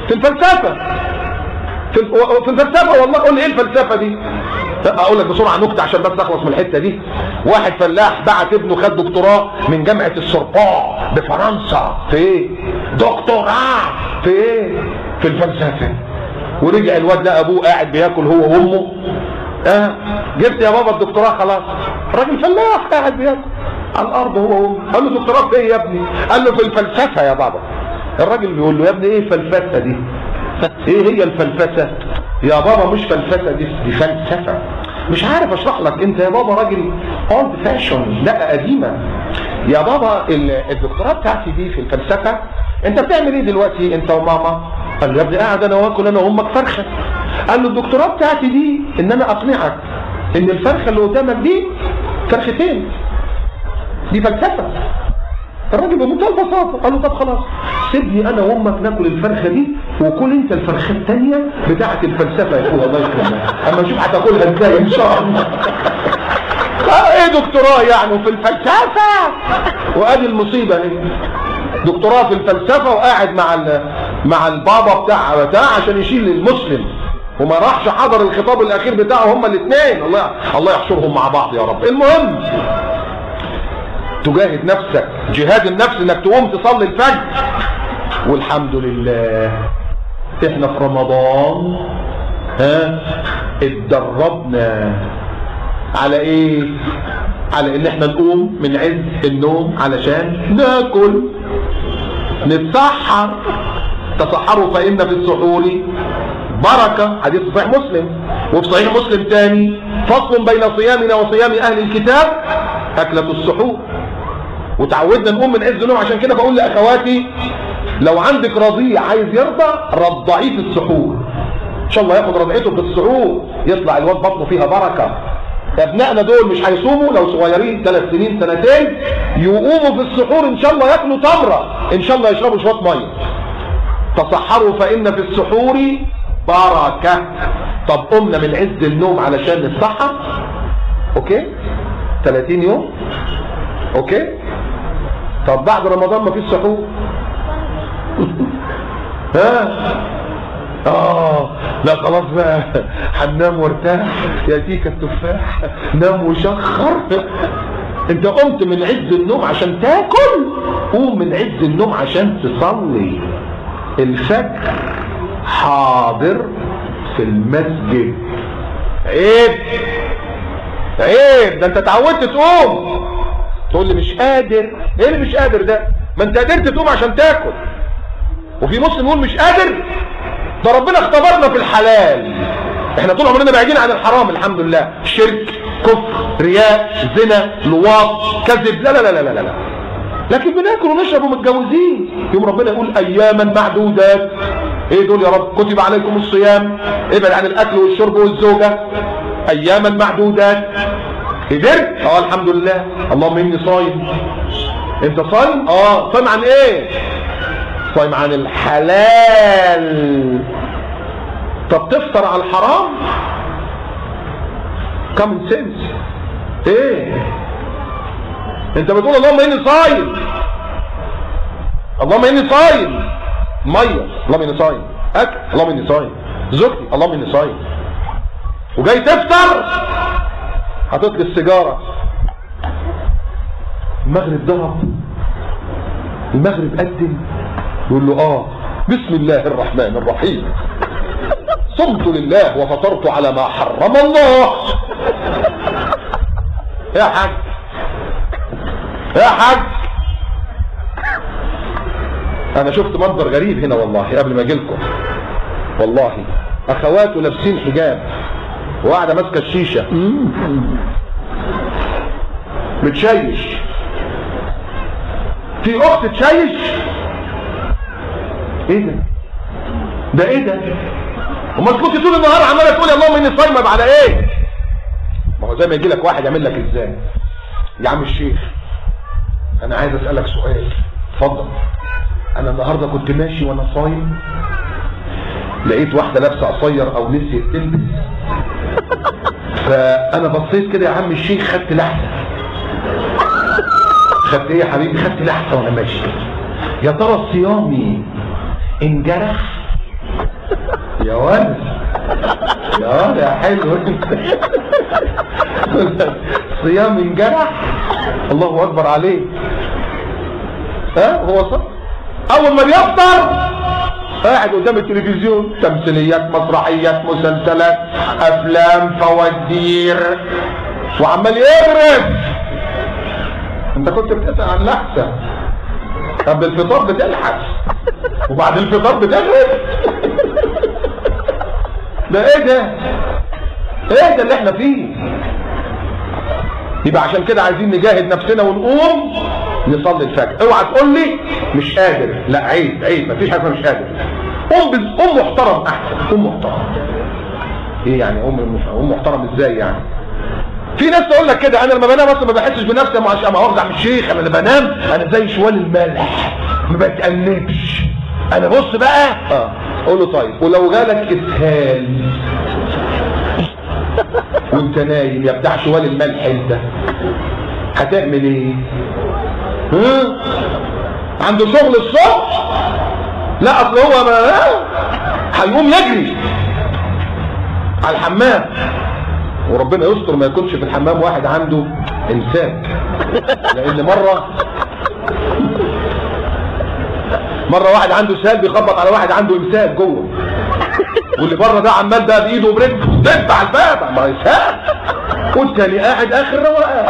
في الفلسفه، في الفلسفه والله. قول لي ايه الفلسفه دي؟ اقول لك بسرعه نكته عشان بس اخلص من الحته دي. واحد فلاح بعت ابنه خد دكتوراه من جامعه السوربون بفرنسا في ايه؟ دكتوراه في ايه؟ في الفلسفه. ورجع الواد لقى ابوه قاعد بياكل هو وامه. جبت يا بابا الدكتوراه خلاص. الراجل فلاح قاعد بياكل على الارض هو وامه. قال له دكتوراه في ايه يا ابني؟ قال له في الفلسفه يا بابا. الراجل بيقول له يا ابني ايه الفلسفه دي؟ ايه هي الفلسفه؟ يا بابا مش فلسفه دي فلسفه. مش عارف اشرح لك، انت يا بابا راجل اولد فاشون، لا قديمه. يا بابا الدكتوراه بتاعتي دي في الفلسفه. انت بتعمل ايه دلوقتي انت وماما؟ قال له يا ابني قاعد انا واكل انا وامك فرخه. قال له الدكتوراه بتاعتي دي ان انا اقنعك ان الفرخه اللي قدامك دي فرختين، دي فلسفه. الراجل بمنتهى البساطه قال له طب خلاص سيبني انا وامك ناكل الفرخه دي وكل انت الفرخه الثانيه بتاعه الفلسفه يا اخويا الله يكرمك، اما اشوف هتاكلها ازاي ان شاء الله. ايه دكتوراه يعني وفي الفلسفه؟ وادي المصيبه اهي، دكتوراه في الفلسفه وقاعد مع البابا بتاع عشان يشيل المسلم وما راحش حضر الخطاب الاخير بتاعه هما الاثنين. الله يحشرهم مع بعض يا رب. المهم تجاهد نفسك جهاد النفس انك تقوم تصلي الفجر. والحمد لله احنا في رمضان اتدربنا على ايه؟ على ان احنا نقوم من عز النوم علشان ناكل نتسحر. تصحروا فإن في السحور بركة، حديث صحيح مسلم. وفي صحيح مسلم تاني فصل بين صيامنا وصيام اهل الكتاب اكلة السحور. وتعودنا نقوم من عز النوم، عشان كده بقول لاخواتي لو عندك رضيع عايز يرضع رضعيه في السحور ان شاء الله ياخد رضعته في السحور، يطلع الواد بطنه فيها بركه. ابنائنا دول مش هيصوموا لو صغيرين 3 سنين 2 سنين، يقوموا في السحور ان شاء الله ياكلوا تمره، ان شاء الله يشربوا شويه ميه. تصحروا فان في السحور بركه. طب قمنا من عز النوم علشان نتسحر، اوكي 30 يوم اوكي. طب بعد رمضان ما فيش سحور لا خلاص بقى هننام وارتاح يا تيكا التفاح، نام وشخر. انت قمت من عز النوم عشان تاكل، قوم من عز النوم عشان تصلي الفجر حاضر في المسجد. عيب عيب، ده انت اتعودت تقوم تقول لي مش قادر. ايه اللي مش قادر ده؟ ما انت قدرت تقوم عشان تاكل. وفي مسلم يقول مش قادر؟ ده ربنا اختبرنا في الحلال، احنا طول عمرنا بعيدين عن الحرام الحمد لله، شرك كفر رياء زنا لواط كذب، لا لا لا لا لا لا، لكن بناكل ونشرب ومتجوزين. يوم ربنا يقول اياما معدودات. ايه دول يا رب؟ كتب عليكم الصيام، ابعد عن الاكل والشرب والزوجه، اياما معدودات. قدرت؟ الحمد لله. اللهم اني صايم. انت صايم؟ صايم عن ايه؟ صايم عن الحلال. طب تفطر على الحرام؟ كومن سنس. ايه انت بتقول اللهم اني صايم، اللهم اني صايم، ميه اللهم اني صايم، اكل اللهم اني صايم، زوجتي اللهم اني صايم، وجاي تفطر حاطط لي السيجاره. المغرب ضرب، المغرب قدم، يقول له بسم الله الرحمن الرحيم، صمت لله وفطرت على ما حرم الله. يا حاج يا حاج، انا شفت منظر غريب هنا والله قبل ما اجي لكم. والله اخواته لابسين حجاب وقاعده ماسكه الشيشه بتشيش. في اخت تشيش. ايه ده؟ ده ايه ده؟ امال كنت طول النهار عماله تقول اللهم اني صايمه بعد ايه؟ ما هو زي ما يجي لك واحد يعمل لك ازاي؟ يا عم الشيخ انا عايز اسالك سؤال، اتفضل. انا النهارده كنت ماشي وانا صايم، لقيت واحده لابسه قصير او نسيت تلبس، فانا بصيت كده يا عم الشيخ خدت لحظه. خدت ايه يا حبيبي؟ خدت لحظه وانا ماشي. يا ترى صيامي انجرح يا ولد يا ولد يا حلو صيام انجرح. الله اكبر عليه. هو صح. اول ما بيفطر قاعد قدام التلفزيون، تمثيليات، مسرحيات، مسلسلات، افلام، فوازير، وعمال يغرف. انت كنت بتسأل عن لحسة، قبل الفطار بتلحس وبعد الفطار بتغرف. ده ايه ده؟ ايه ده اللي احنا فيه؟ يبقى عشان كده عايزين نجاهد نفسنا ونقوم نصلي الفجر. اوعى تقول لي مش قادر، لا عيب عيب، مفيش حاجه مش قادر. قوم محترم احسن، قوم محترم. ايه يعني قوم محترم ازاي يعني؟ في ناس تقول لك كده، انا لما بنام اصلا ما بحسش بنفسي، ما هرجع من الشيخ، انا لما بنام انا زي شوال الملح ما بتأنبش. انا بص بقى اقول له طيب ولو جالك اسهال وانت نايم يا بتاع شوال الملح انت هتعمل ايه؟ عنده شغل الصبح؟ لا اصل هو ما هيقوم يجري على الحمام، وربنا يستر ما يكونش في الحمام واحد عنده امساك. لان مره واحد عنده سهال بيخبط على واحد عنده امساك جوه، واللي بره ده عمال بقى بايده وبرجله دب على الباب ما يسهل، والتاني قاعد اخر روقان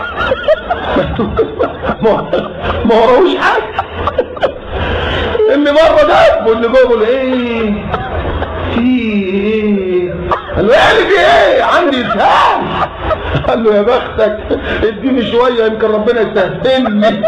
ما وراهوش حاجه. اللي بره ده واللي جوه بيقول ايه في ايه؟ قال له يعني في ايه؟ عندي اسهال. قال له يا بختك اديني شويه يمكن ربنا يسهلني.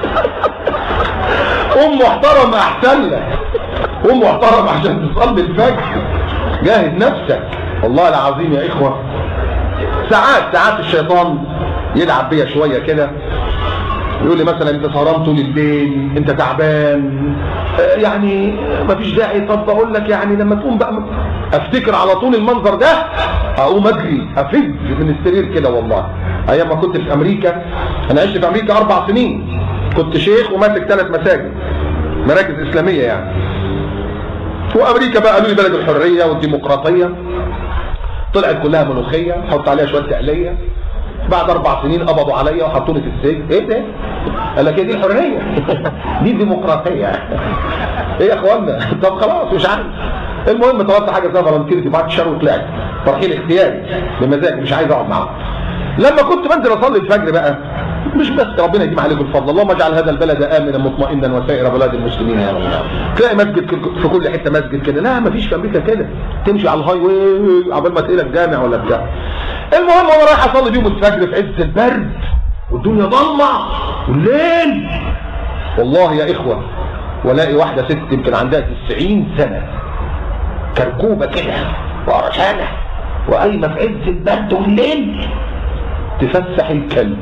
قوم محترم احسن لك، قوم محترم عشان تصلي الفجر، جاهد نفسك. والله العظيم يا اخوه ساعات الشيطان يلعب بيا شويه كده، يقول لي مثلا انت سهران طول الليل، انت تعبان، يعني مفيش داعي. طب بقول لك يعني لما تقوم بقى افتكر على طول المنظر ده، اقوم اجري افز من السرير كده. والله ايام ما كنت في امريكا، انا عشت في امريكا 4 سنين، كنت شيخ وماسك 3 مساجد، مراكز اسلاميه يعني. وامريكا بقى قالوا لي بلد الحريه والديمقراطيه، طلعت كلها ملوخيه، حط عليها شويه تقليه. بعد 4 سنين قبضوا عليا وحطوني في السجن. ايه ده؟ قال لك ايه دي الحريه؟ دي الديمقراطيه. ايه يا اخوانا؟ طب خلاص مش عارف. المهم طلبت حاجه اسمها فالنتيرتي بعد شهر وطلعت ترحيل اختياري بمزاج، مش عايز اقعد معاهم. لما كنت بنزل اصلي الفجر بقى، مش بس ربنا يديم عليكم الفضل، اللهم اجعل هذا البلد امنا مطمئنا وسائر بلاد المسلمين يا رب العالمين. تلاقي مسجد في كل حته، مسجد كده. لا مفيش في امريكا كده، تمشي على الهاي واي عبال ما تلاقي لك جامع ولا بتاع. المهم انا رايح اصلي بيهم الفجر في عز البرد والدنيا ضلمه والليل، والله يا اخوه، والاقي واحده ست يمكن عندها 90 سنه كركوبه كده وقرشانه وقايمه في عز البرد والليل تفسح الكلب.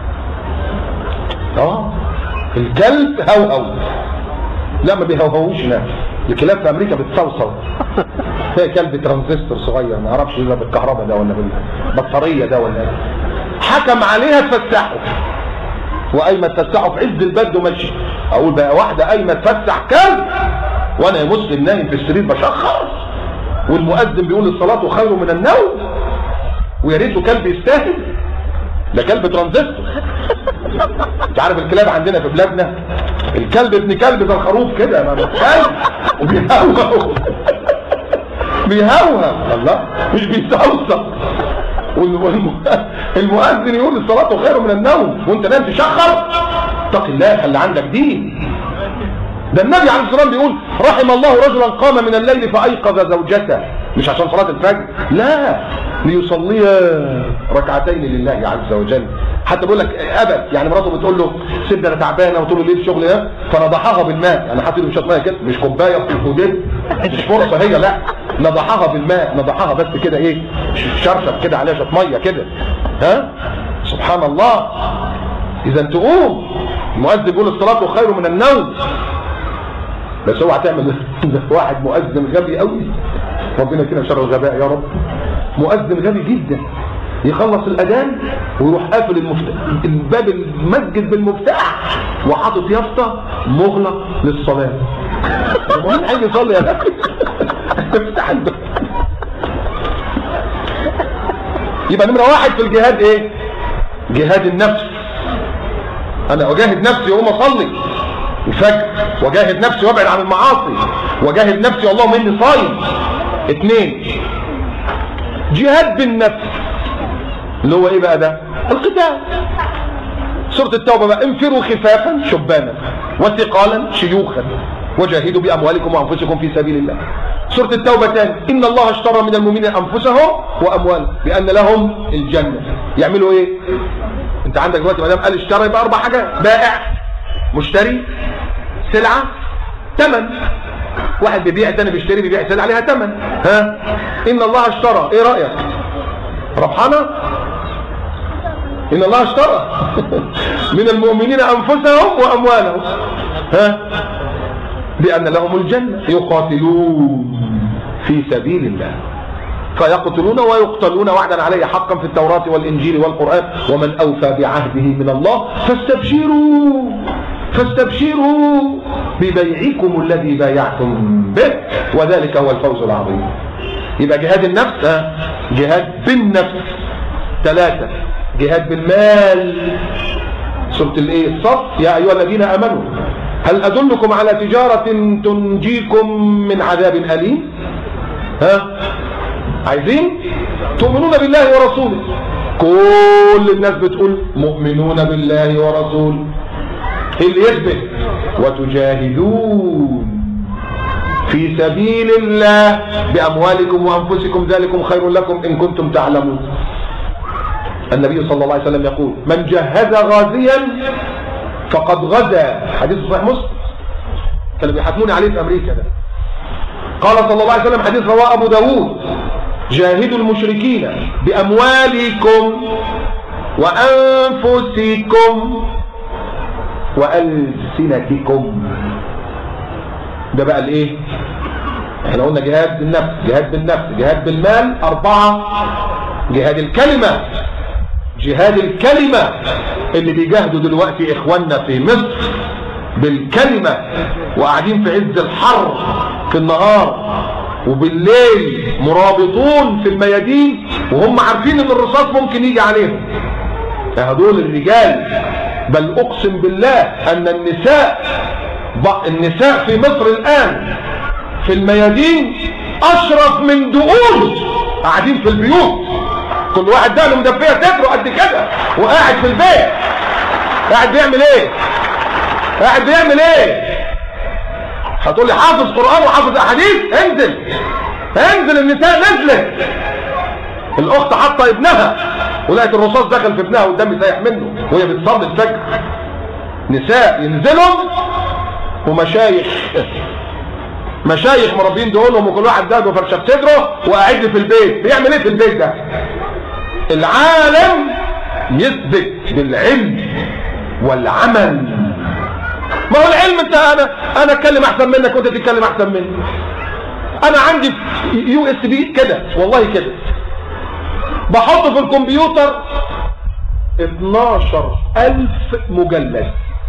الكلب هوهو. لا ما بيهوهوش هناك، الكلاب في امريكا بتصوصو. في كلب ترانزستور صغير ما اعرفش اذا بالكهرباء ده ولا بالبطاريه ده ولا ايه، حكم عليها تفسحه، وقايمه تفسحه في عز البرد وماشي. اقول بقى واحده قايمه تفسح كلب وانا يا مسلم نايم في السرير بشخر، والمؤذن بيقول الصلاه خير من النوم، ويا ريته كلب يستاهل، ده كلب ترانزستور. انت عارف الكلاب عندنا في بلادنا الكلب ابن كلب زي الخروف كده، ما كلب وبيهوهو بيهوهو، الله مش بيستوصف. والمؤذن يقول الصلاه خير من النوم وانت نايم تشخر. اتق الله، خلي عندك دين. ده النبي عليه الصلاه والسلام بيقول رحم الله رجلا قام من الليل فايقظ زوجته، مش عشان صلاه الفجر، لا، ليصلي ركعتين لله عز وجل. حتى بيقول لك ابد، يعني مراته بتقول له سيبني انا تعبانه وطول الليل شغل ده، فنضحها بالماء، يعني حاطط له شويه ميه كده، مش كوبايه وكوبايه، مش فرصه هي، لا، نضحها بالماء، نضحها بس كده ايه، شرشف كده عليها شويه ميه كده. سبحان الله. اذا تقوم المؤذن بيقول الصلاه خير من النوم، بس اوعى تعمل واحد مؤذن غبي قوي، ربنا كده شر الغباء يا رب. مؤذن غبي جدا يخلص الاذان ويروح قافل الباب المسجد بالمفتاح وحاطط يافطه مغلق للصلاه. المهم عايز يصلي يا اخي افتح الباب يبقى نمرة واحد في الجهاد ايه؟ جهاد النفس. انا اجاهد نفسي واقوم اصلي الفجر، واجاهد نفسي وابعد عن المعاصي، واجاهد نفسي اللهم اني صايم. 2 جهاد بالنفس اللي هو ايه بقى ده؟ القتال. سورة التوبة بقى انفروا خفافا شبانا وثقالا شيوخا وجاهدوا بأموالكم وأنفسكم في سبيل الله. سورة التوبة تاني إن الله اشترى من المؤمنين أنفسهم وأموالهم بأن لهم الجنة. يعملوا إيه؟ أنت عندك دلوقتي ما دام قال اشترى يبقى 4 حاجات: بائع، مشتري، سلعة، ثمن. واحد بيبيع، تاني بيشتري، بيبيع سلعة عليها ثمن. ها؟ إن الله اشترى، إيه رأيك؟ ربحانة؟ إن الله اشترى من المؤمنين أنفسهم وأموالهم ها بأن لهم الجنة يقاتلون في سبيل الله فيقتلون ويقتلون وعدا عليه حقا في التوراة والإنجيل والقرآن ومن أوفى بعهده من الله فاستبشروا ببيعكم الذي بايعتم به وذلك هو الفوز العظيم. يبقى جهاد النفس جهاد بالنفس. 3 جهاد بالمال. سورة الصف يا أيها الذين آمنوا هل أدلكم على تجارة تنجيكم من عذاب أليم؟ ها؟ عايزين؟ تؤمنون بالله ورسوله. كل الناس بتقول مؤمنون بالله ورسوله. اللي يثبت وتجاهدون في سبيل الله بأموالكم وأنفسكم ذلكم خير لكم إن كنتم تعلمون. النبي صلى الله عليه وسلم يقول من جهز غازيا فقد غزا. حديث صحيح مسلم، كانوا بيحاكموني عليه في أمريكا ده. قال صلى الله عليه وسلم حديث رواه أبو داود جاهدوا المشركين بأموالكم وأنفسكم وألسنتكم. ده بقى الايه؟ احنا قلنا جهاد بالنفس، جهاد بالنفس، جهاد بالمال. 4 جهاد الكلمة. جهاد الكلمة اللي بيجاهدوا دلوقتي اخواننا في مصر بالكلمة وقاعدين في عز الحر في النهار وبالليل مرابطون في الميادين وهم عارفين ان الرصاص ممكن يجي عليهم. هدول الرجال. بل اقسم بالله ان النساء في مصر الان في الميادين اشرف من دقون قاعدين في البيوت. كل واحد ده له مدفيه صدره قد كده وقاعد في البيت. قاعد بيعمل ايه؟ قاعد بيعمل ايه؟ هتقول لي حافظ قرآن وحافظ احاديث؟ انزل. النساء نزلت. الاخت حاطه ابنها ولقيت الرصاص دخل في ابنها والدم سايح منه وهي بتصلي الفجر. نساء ينزلوا ومشايخ مربين دقونهم وكل واحد ده فرشه في صدره وقاعد في البيت. بيعمل ايه في البيت ده؟ العالم يثبت بالعلم والعمل. ما هو العلم انت انا اتكلم احسن منك وانت تتكلم احسن مني. انا عندي USB كده والله كده بحطه في الكمبيوتر 12,000 مجلد.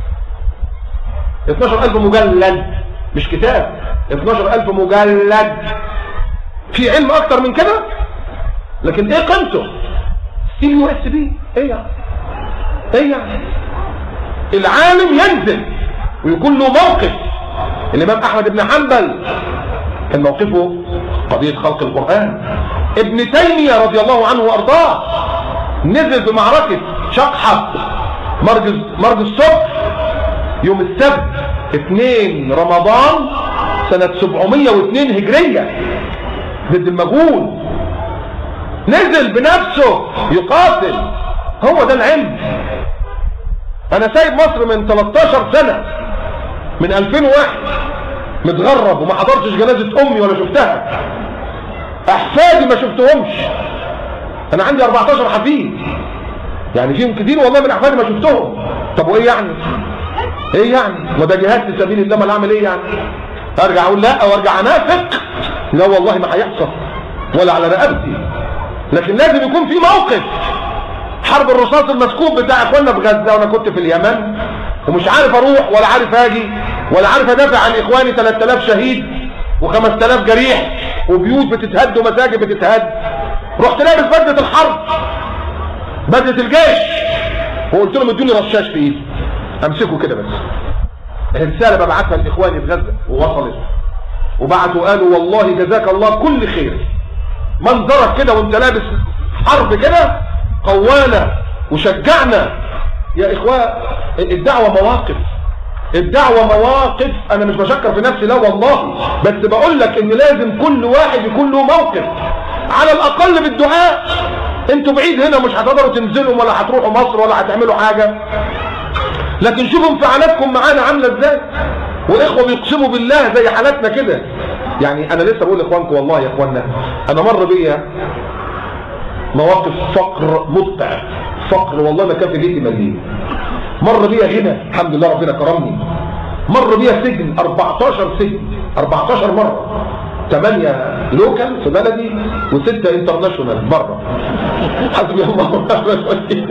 12,000 مجلد مش كتاب. 12,000 مجلد. في علم اكتر من كده؟ لكن ايه قيمته؟ USB ايه يعني؟ العالم ينزل ويكون له موقف. الامام احمد بن حنبل كان موقفه قضية خلق القرآن. ابن تيمية رضي الله عنه وارضاه نزل بمعركة شقحة مرج الصبح يوم السبت 2 رمضان سنة 702 هجرية ضد المجهول. نزل بنفسه يقاتل. هو ده العلم. انا سايب مصر من 13 سنة من 2001 متغرب وما حضرتش جنازة امي ولا شفتها. احفادي ما شفتهمش. انا عندي 14 حفيد يعني فيهم كتير والله من احفادي ما شفتهم. طب وايه يعني؟ ايه يعني؟ ما ده جهاد في سبيل الله. ما اعمل ايه يعني؟ ارجع اقول لا وارجع انافق؟ لا والله ما هيحصل ولا على رقبتي. لكن لازم يكون في موقف. حرب الرصاص المسكوب بتاع اخواننا في غزة وانا كنت في اليمن ومش عارف اروح ولا عارف اجي ولا عارف ادافع عن اخواني. 3000 شهيد و5000 جريح وبيوت بتتهد ومساجد بتتهد. رحت لابس بدله الحرب، بدله الجيش، وقلت لهم ادوني رشاش في ايدي امسكه كده بس. الرساله ببعتها لاخواني في غزه ووصلت، وبعتوا قالوا والله جزاك الله كل خير، منظرك كده وانت لابس حرب كده قوانا وشجعنا. يا اخوان الدعوه مواقف، الدعوه مواقف. انا مش بشكر في نفسي لا والله، بس بقول لك ان لازم كل واحد يكون له موقف على الاقل بالدعاء. انتوا بعيد هنا مش هتقدروا تنزلوا ولا هتروحوا مصر ولا هتعملوا حاجه، لكن شوفوا انفعالاتكم معانا عامله ازاي، واخوه بيقسموا بالله زي حالاتنا كده. يعني انا لسه بقول لاخوانكم والله يا اخواننا، انا مر بيا مواقف فقر مدقع، فقر والله ما كان في بيتي مليء. مر بيا غنى الحمد لله ربنا كرمني. مر بيا سجن 14 سجن 14 مره، 8 لوكال في بلدي و6 انترناشونال بره. حسبي الله ونعم الوكيل.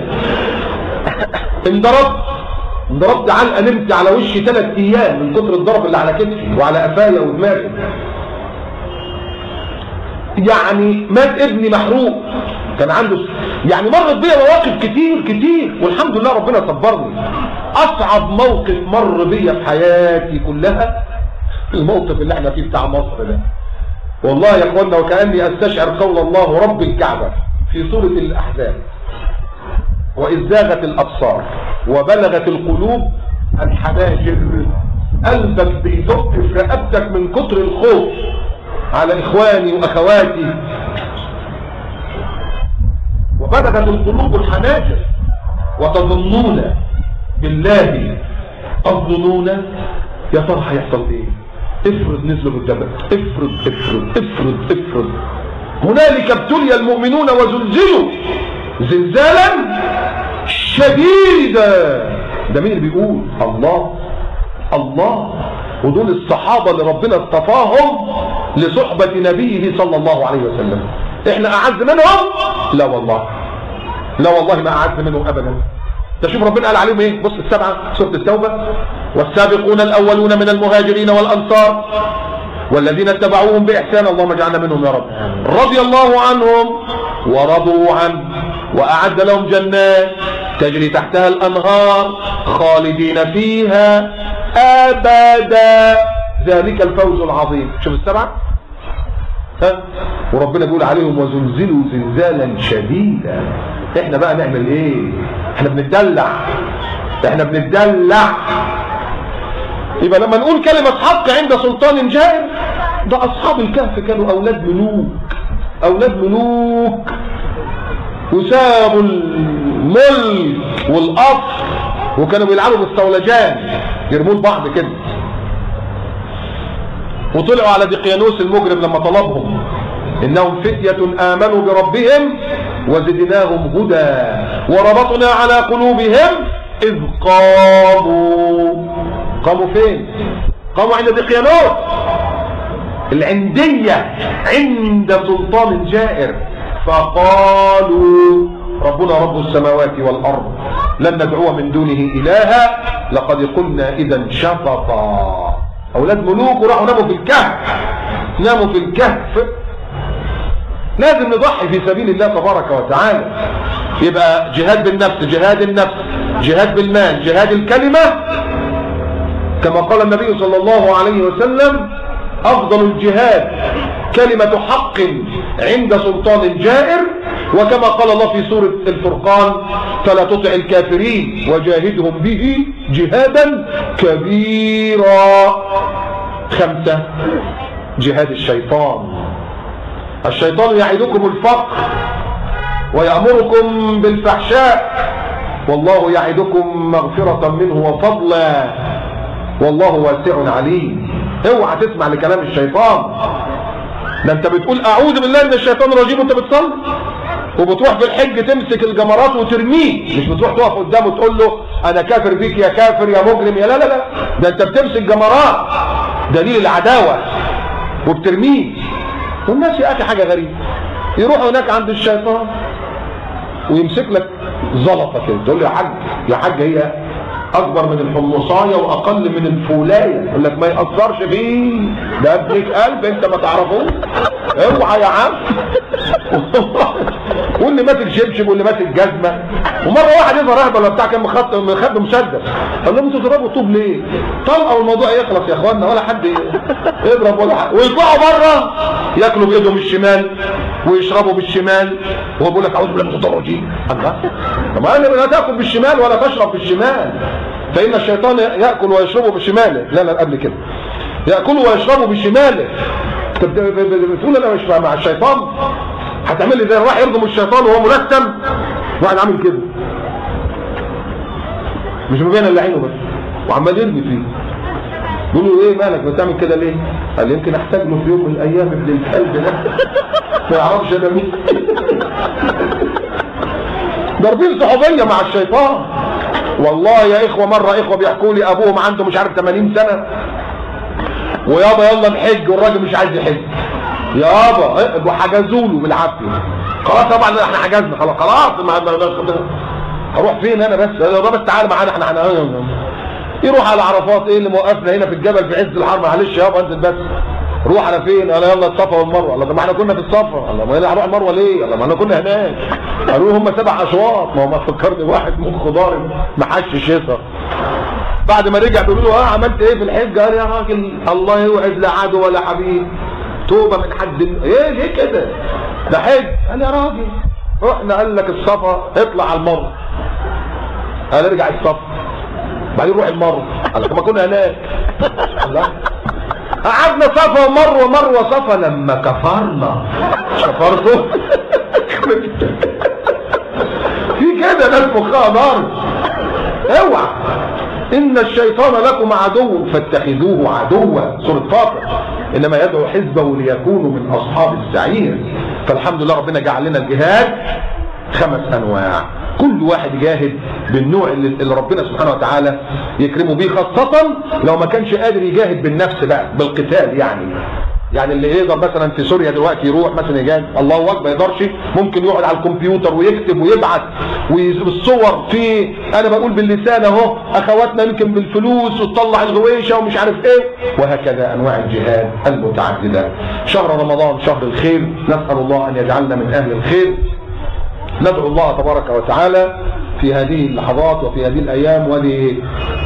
انضربت علقه، نمت على وشي 3 ايام من كتر الضرب اللي على كتفي وعلى قفايا ودماغي. يعني مات ابني محروق كان عنده، يعني مرت بيا مواقف كتير والحمد لله ربنا صبرني. اصعب موقف مر بيا في حياتي كلها الموقف اللي احنا فيه بتاع مصر ده. والله يا اخوانا وكأني استشعر قول الله رب الكعبة في سورة الاحزاب: وإذ زاغت الابصار وبلغت القلوب الحناجر. قلبك بيدق في رقبتك من كتر الخوف على اخواني واخواتي. وبلغت القلوب الحناجر وتظنون بالله الظنون. يا ترى هيحصل ايه؟ افرض نزلوا بالجبل، افرض هنالك ابتلي المؤمنون وزلزلوا زلزالا شديدا. ده مين اللي بيقول؟ الله. ودول الصحابه اللي ربنا اصطفاهم لصحبه نبيه صلى الله عليه وسلم. احنا اعز منهم؟ لا والله ما اعز منهم ابدا. تشوف ربنا قال عليهم ايه؟ بص السبعه سوره التوبه: والسابقون الاولون من المهاجرين والانصار والذين اتبعوهم باحسان، اللهم اجعلنا منهم يا رب، رضي الله عنهم ورضوا عنه واعد لهم جنات تجري تحتها الانهار خالدين فيها ابدا، ذلك الفوز العظيم. شوف السبعه، وربنا بيقول عليهم وزلزلوا زلزالا شديدا. احنا بقى نعمل ايه؟ احنا بنتدلع. يبقى لما نقول كلمة حق عند سلطان جائر، ده اصحاب الكهف كانوا اولاد ملوك وسابوا الملك والقصر وكانوا بيلعبوا بالصولجان، يرموا لبعض كده. وطلعوا على دقيانوس المجرم لما طلبهم: انهم فتية امنوا بربهم وزدناهم هدى وربطنا على قلوبهم اذ قاموا فين؟ قاموا عند دقيانوس العندية عند سلطان جائر، فقالوا ربنا رب السماوات والارض لن ندعو من دونه الها لقد قلنا اذا شططا. اولاد ملوك وراحوا ناموا في الكهف. لازم نضحي في سبيل الله تبارك وتعالى. يبقى جهاد بالنفس، جهاد النفس، جهاد بالمال، جهاد الكلمة، كما قال النبي صلى الله عليه وسلم: افضل الجهاد كلمة حق عند سلطان جائر، وكما قال الله في سورة الفرقان: فلا تطع الكافرين وجاهدهم به جهادا كبيرا. 5 جهاد الشيطان يعدكم الفقر ويأمركم بالفحشاء والله يعدكم مغفرة منه وفضلا والله واسع عليم. اوعى تسمع لكلام الشيطان. ده انت بتقول اعوذ بالله من الشيطان الرجيم وانت بتصلي، وبتروح في الحج تمسك الجمرات وترميه، مش بتروح تقف قدامه تقول له انا كافر بيك يا كافر يا مجرم يا لا، ده انت بتمسك جمرات دليل العداوة وبترميه. والناس يا اخي حاجة غريبة، يروحوا هناك عند الشيطان ويمسك لك زلطة كده، تقول له يا حاج هي اكبر من الحمصايه واقل من الفولايه، يقول لك ما ياثرش فيه، ده ابنك قلب انت ما تعرفوش، اوعى يا عم. واللي ماسك شبشب واللي ماسك جزمه. ومره واحد يظهر اهبل ولا بتاع كان مخد مسدس، قال لهم انتوا تضربوا طوب ليه؟ طلقوا والموضوع يخلص يا اخوانا، ولا حد يضرب ولا حد. ويطلعوا بره ياكلوا بايدهم الشمال ويشربوا بالشمال، وهو بيقول لك اعوذ بالله من الشيطان الرجيم. الله، طب انا لا تاكل بالشمال ولا تشرب بالشمال، فان الشيطان ياكل ويشرب بشماله. لا قبل كده، ياكل ويشرب بشماله. طب بتقول انا مش مع الشيطان؟ هتعمل لي زي راح يرضم الشيطان وهو ملثم، واحد عامل كده مش مبين الا عينه بس وعمال يرمي فيه. يقول له ايه مالك بتعمل كده ليه؟ قال لي يمكن احتاج له في يوم من الايام ابن الكلب ده ما يعرفش انا مين. ضاربين صحوبيه مع الشيطان. والله يا اخوه، مره اخوه بيحكوا لي ابوهم عنده مش عارف 80 سنه ويابا يلا نحج، والراجل مش عايز يحج يابا، وحجزوا له بالعافيه. خلاص طبعا احنا حجزنا خلاص هروح فين انا بس تعالى معانا احنا يروح على عرفات. ايه اللي موقفنا هنا في الجبل في عز الحر؟ معلش يابا انزل بس. روح على فين؟ انا يلا الصفا والمروه. الله، طب ما احنا كنا في الصفا. الله، ما انا هروح المروه ليه؟ الله، ما احنا كنا هناك. قالوا هم 7 اشواط. ما هو ما فكرني واحد مخ ضارب محشش يسر. بعد ما رجع بيقولوا له عملت ايه في الحج؟ قال يا راجل الله يوعد لا عدو ولا حبيب، توبه من حد. ايه ليه كده؟ ده حج. قال يا راجل رحنا، قال لك الصفا اطلع على المروه. قال ارجع الصفا بعدين روح المروه. قال لك ما كنا هناك. الله، قعدنا صفا ومروه صفا لما كفرنا. كفرتوا؟ في كده ناس مخها نار. اوعى، ان الشيطان لكم عدو فاتخذوه عدوا. سورة فاطر. انما يدعو حزبه ليكونوا من اصحاب السعير. فالحمد لله ربنا جعل لنا الجهاد 5 انواع، كل واحد جاهد بالنوع اللي ربنا سبحانه وتعالى يكرمه بيه، خاصة لو ما كانش قادر يجاهد بالنفس بقى بالقتال. يعني اللي يقدر مثلا في سوريا دلوقتي يروح مثلا يجاهد، الله اكبر، ما يقدرش ممكن يقعد على الكمبيوتر ويكتب ويبعت والصور. في انا بقول باللسان اهو، اخواتنا يمكن بالفلوس وتطلع الغويشه ومش عارف ايه، وهكذا انواع الجهاد المتعدده. شهر رمضان شهر الخير، نسال الله ان يجعلنا من اهل الخير. ندعو الله تبارك وتعالى في هذه اللحظات وفي هذه الايام، وهذه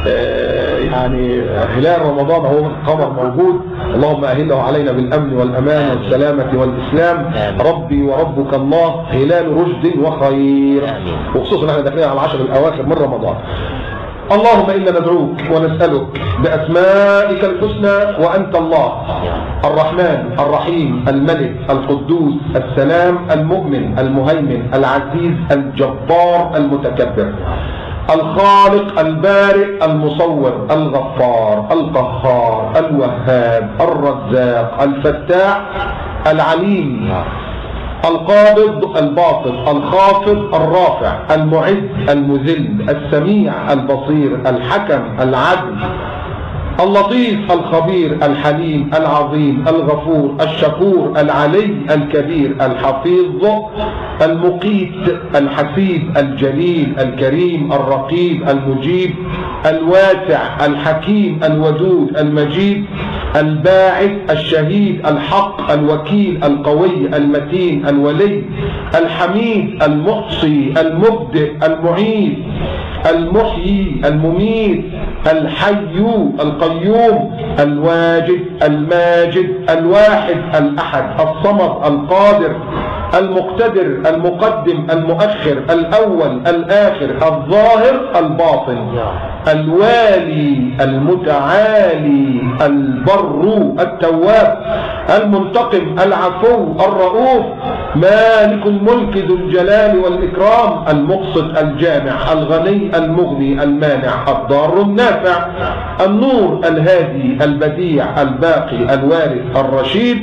يعني هلال رمضان هو القمر موجود، اللهم اهله علينا بالامن والامان والسلامه والاسلام. ربي وربك الله هلال رشد وخير، وخصوصا احنا داخلين على العشر الاواخر من رمضان. اللهم إنا ندعوك ونسألك بأسمائك الحسنى وأنت الله الرحمن الرحيم الملك القدوس السلام المؤمن المهيمن العزيز الجبار المتكبر الخالق البارئ المصور الغفار القهار الوهاب الرزاق الفتاح العليم القابض الباسط الخافض الرافع المعز المذل السميع البصير الحكم العدل اللطيف الخبير الحليم العظيم الغفور الشكور العلي الكبير الحفيظ المقيت الحسيب الجليل الكريم الرقيب المجيب الواسع الحكيم الودود المجيد الباعث الشهيد الحق الوكيل القوي المتين الولي الحميد المحصي المبدئ المعيد المحيي المميت الحي القيوم الواجد الماجد الواحد الأحد الصمد القادر المقتدر المقدم المؤخر الأول الآخر الظاهر الباطن الوالي المتعالي البر التواب المنتقم العفو الرؤوف مالك الملك ذو الجلال والإكرام المقسط الجامع الغني المغني المانع الضار النافع النور الهادي البديع الباقي الوارث الرشيد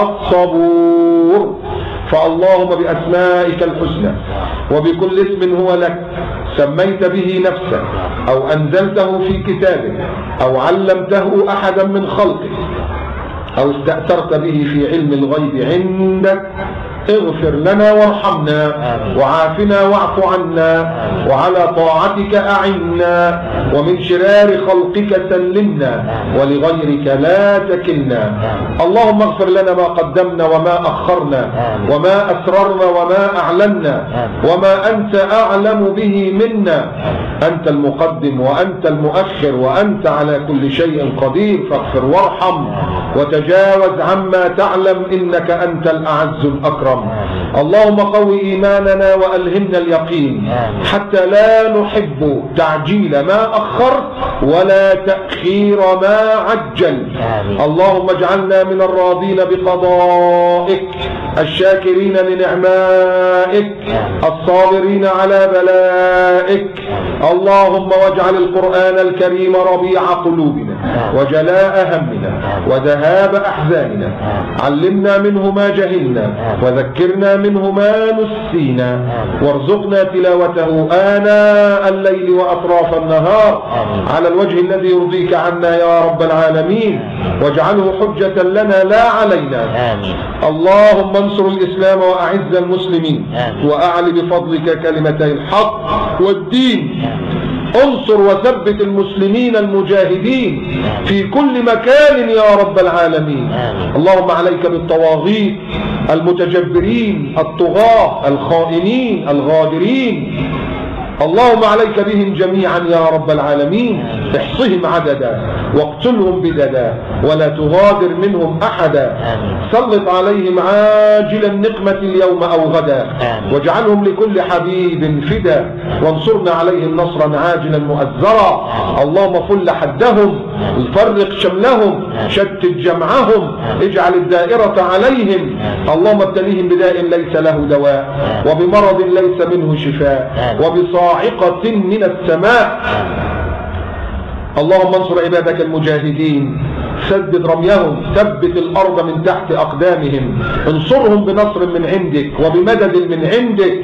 الصبور. فاللهم بأسمائك الحسنى وبكل اسم هو لك سميت به نفسك أو أنزلته في كتابك أو علمته أحدا من خلقك أو استأثرت به في علم الغيب عندك اغفر لنا وارحمنا وعافنا واعف عنا وعلى طاعتك أعنا ومن شرار خلقك سلمنا ولغيرك لا تكلنا. اللهم اغفر لنا ما قدمنا وما أخرنا وما أسررنا وما أعلنا وما أنت أعلم به منا. أنت المقدم وأنت المؤخر وأنت على كل شيء قدير، فاغفر وارحم وتجاوز عما تعلم إنك أنت الأعز الأكرم. اللهم قوي إيماننا وألهمنا اليقين حتى لا نحب تعجيل ما أخرت ولا تأخير ما عجل. اللهم اجعلنا من الراضين بقضائك الشاكرين لنعمائك الصابرين على بلائك. اللهم واجعل القرآن الكريم ربيع قلوبنا وجلاء همنا وذهاب أحزاننا. علمنا منه ما جهلنا وذكرنا منه ما نسينا وارزقنا تلاوته آناء الليل وأطراف النهار على الوجه الذي يرضيك عنا يا رب العالمين، واجعله حجة لنا لا علينا. اللهم انصر الإسلام وأعز المسلمين وأعل بفضلك كلمتي الحق والدين. انصر وثبت المسلمين المجاهدين في كل مكان يا رب العالمين. اللهم عليك بالطواغيت المتجبرين الطغاة الخائنين الغادرين. اللهم عليك بهم جميعا يا رب العالمين، احصهم عددا واقتلهم بددا ولا تغادر منهم أحدا. سلط عليهم عاجل النقمة اليوم أو غدا واجعلهم لكل حبيب فدا، وانصرنا عليهم نصرا عاجلا مؤزرا. اللهم فل حدهم فرق شملهم شتت جمعهم اجعل الدائرة عليهم. اللهم ابتليهم بداء ليس له دواء وبمرض ليس منه شفاء وبصاعقة من السماء. اللهم انصر عبادك المجاهدين، سدد رميهم، ثبت الأرض من تحت أقدامهم، انصرهم بنصر من عندك وبمدد من عندك.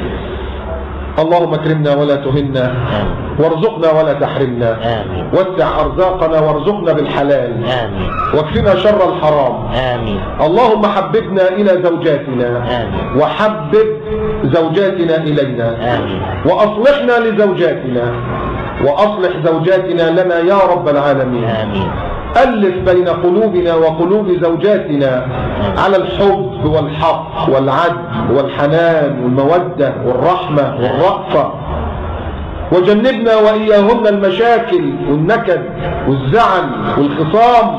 اللهم اكرمنا ولا تهنا وارزقنا ولا تحرمنا، وسع أرزاقنا وارزقنا بالحلال واكفنا شر الحرام. اللهم حببنا إلى زوجاتنا وحبب زوجاتنا إلينا وأصلحنا لزوجاتنا وأصلح زوجاتنا لنا يا رب العالمين. ألف بين قلوبنا وقلوب زوجاتنا على الحب والحق والعدل والحنان والمودة والرحمة والرأفة، وجنبنا وإياهن المشاكل والنكد والزعل والخصام.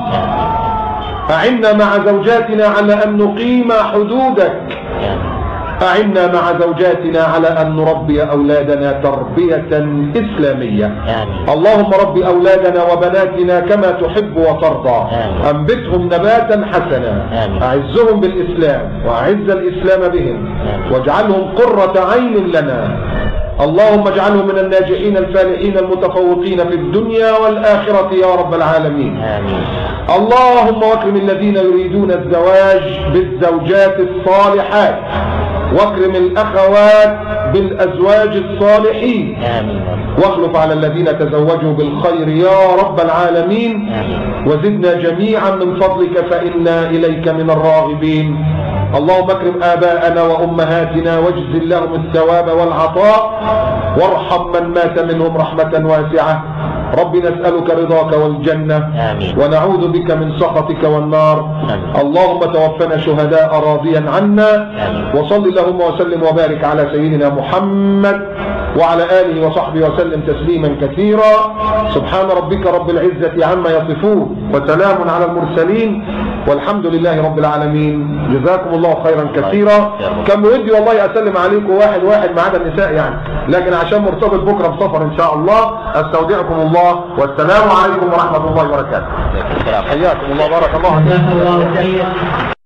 أعنا مع زوجاتنا على أن نقيم حدودك، أعنا مع زوجاتنا على أن نربي أولادنا تربية إسلامية. اللهم رب أولادنا وبناتنا كما تحب وترضى، أنبتهم نباتا حسنا، أعزهم بالإسلام وأعز الإسلام بهم، واجعلهم قرة عين لنا. اللهم اجعلهم من الناجحين الفالحين المتفوقين في الدنيا والآخرة يا رب العالمين. اللهم واكرم الذين يريدون الزواج بالزوجات الصالحات، واكرم الأخوات بالأزواج الصالحين، واخلف على الذين تزوجوا بالخير يا رب العالمين. وزدنا جميعا من فضلك فإنا إليك من الراغبين. اللهم اكرم آباءنا وأمهاتنا واجزل لهم الثواب والعطاء، وارحم من مات منهم رحمة واسعة. رب نسألك رضاك والجنة ونعوذ بك من سخطك والنار. اللهم توفنا شهداء راضيا عنا. وصل اللهم وسلم وبارك على سيدنا محمد وعلى آله وصحبه وسلم تسليما كثيرا. سبحان ربك رب العزة عما يصفون وسلام على المرسلين والحمد لله رب العالمين. جزاكم الله خيرا كثيرا. كان ودي والله أسلم عليكم واحد واحد ما عدا النساء يعني، لكن عشان مرتبط بكرة بسفر إن شاء الله. أستودعكم الله والسلام عليكم ورحمة الله وبركاته. حياكم الله، بارك الله فيكم.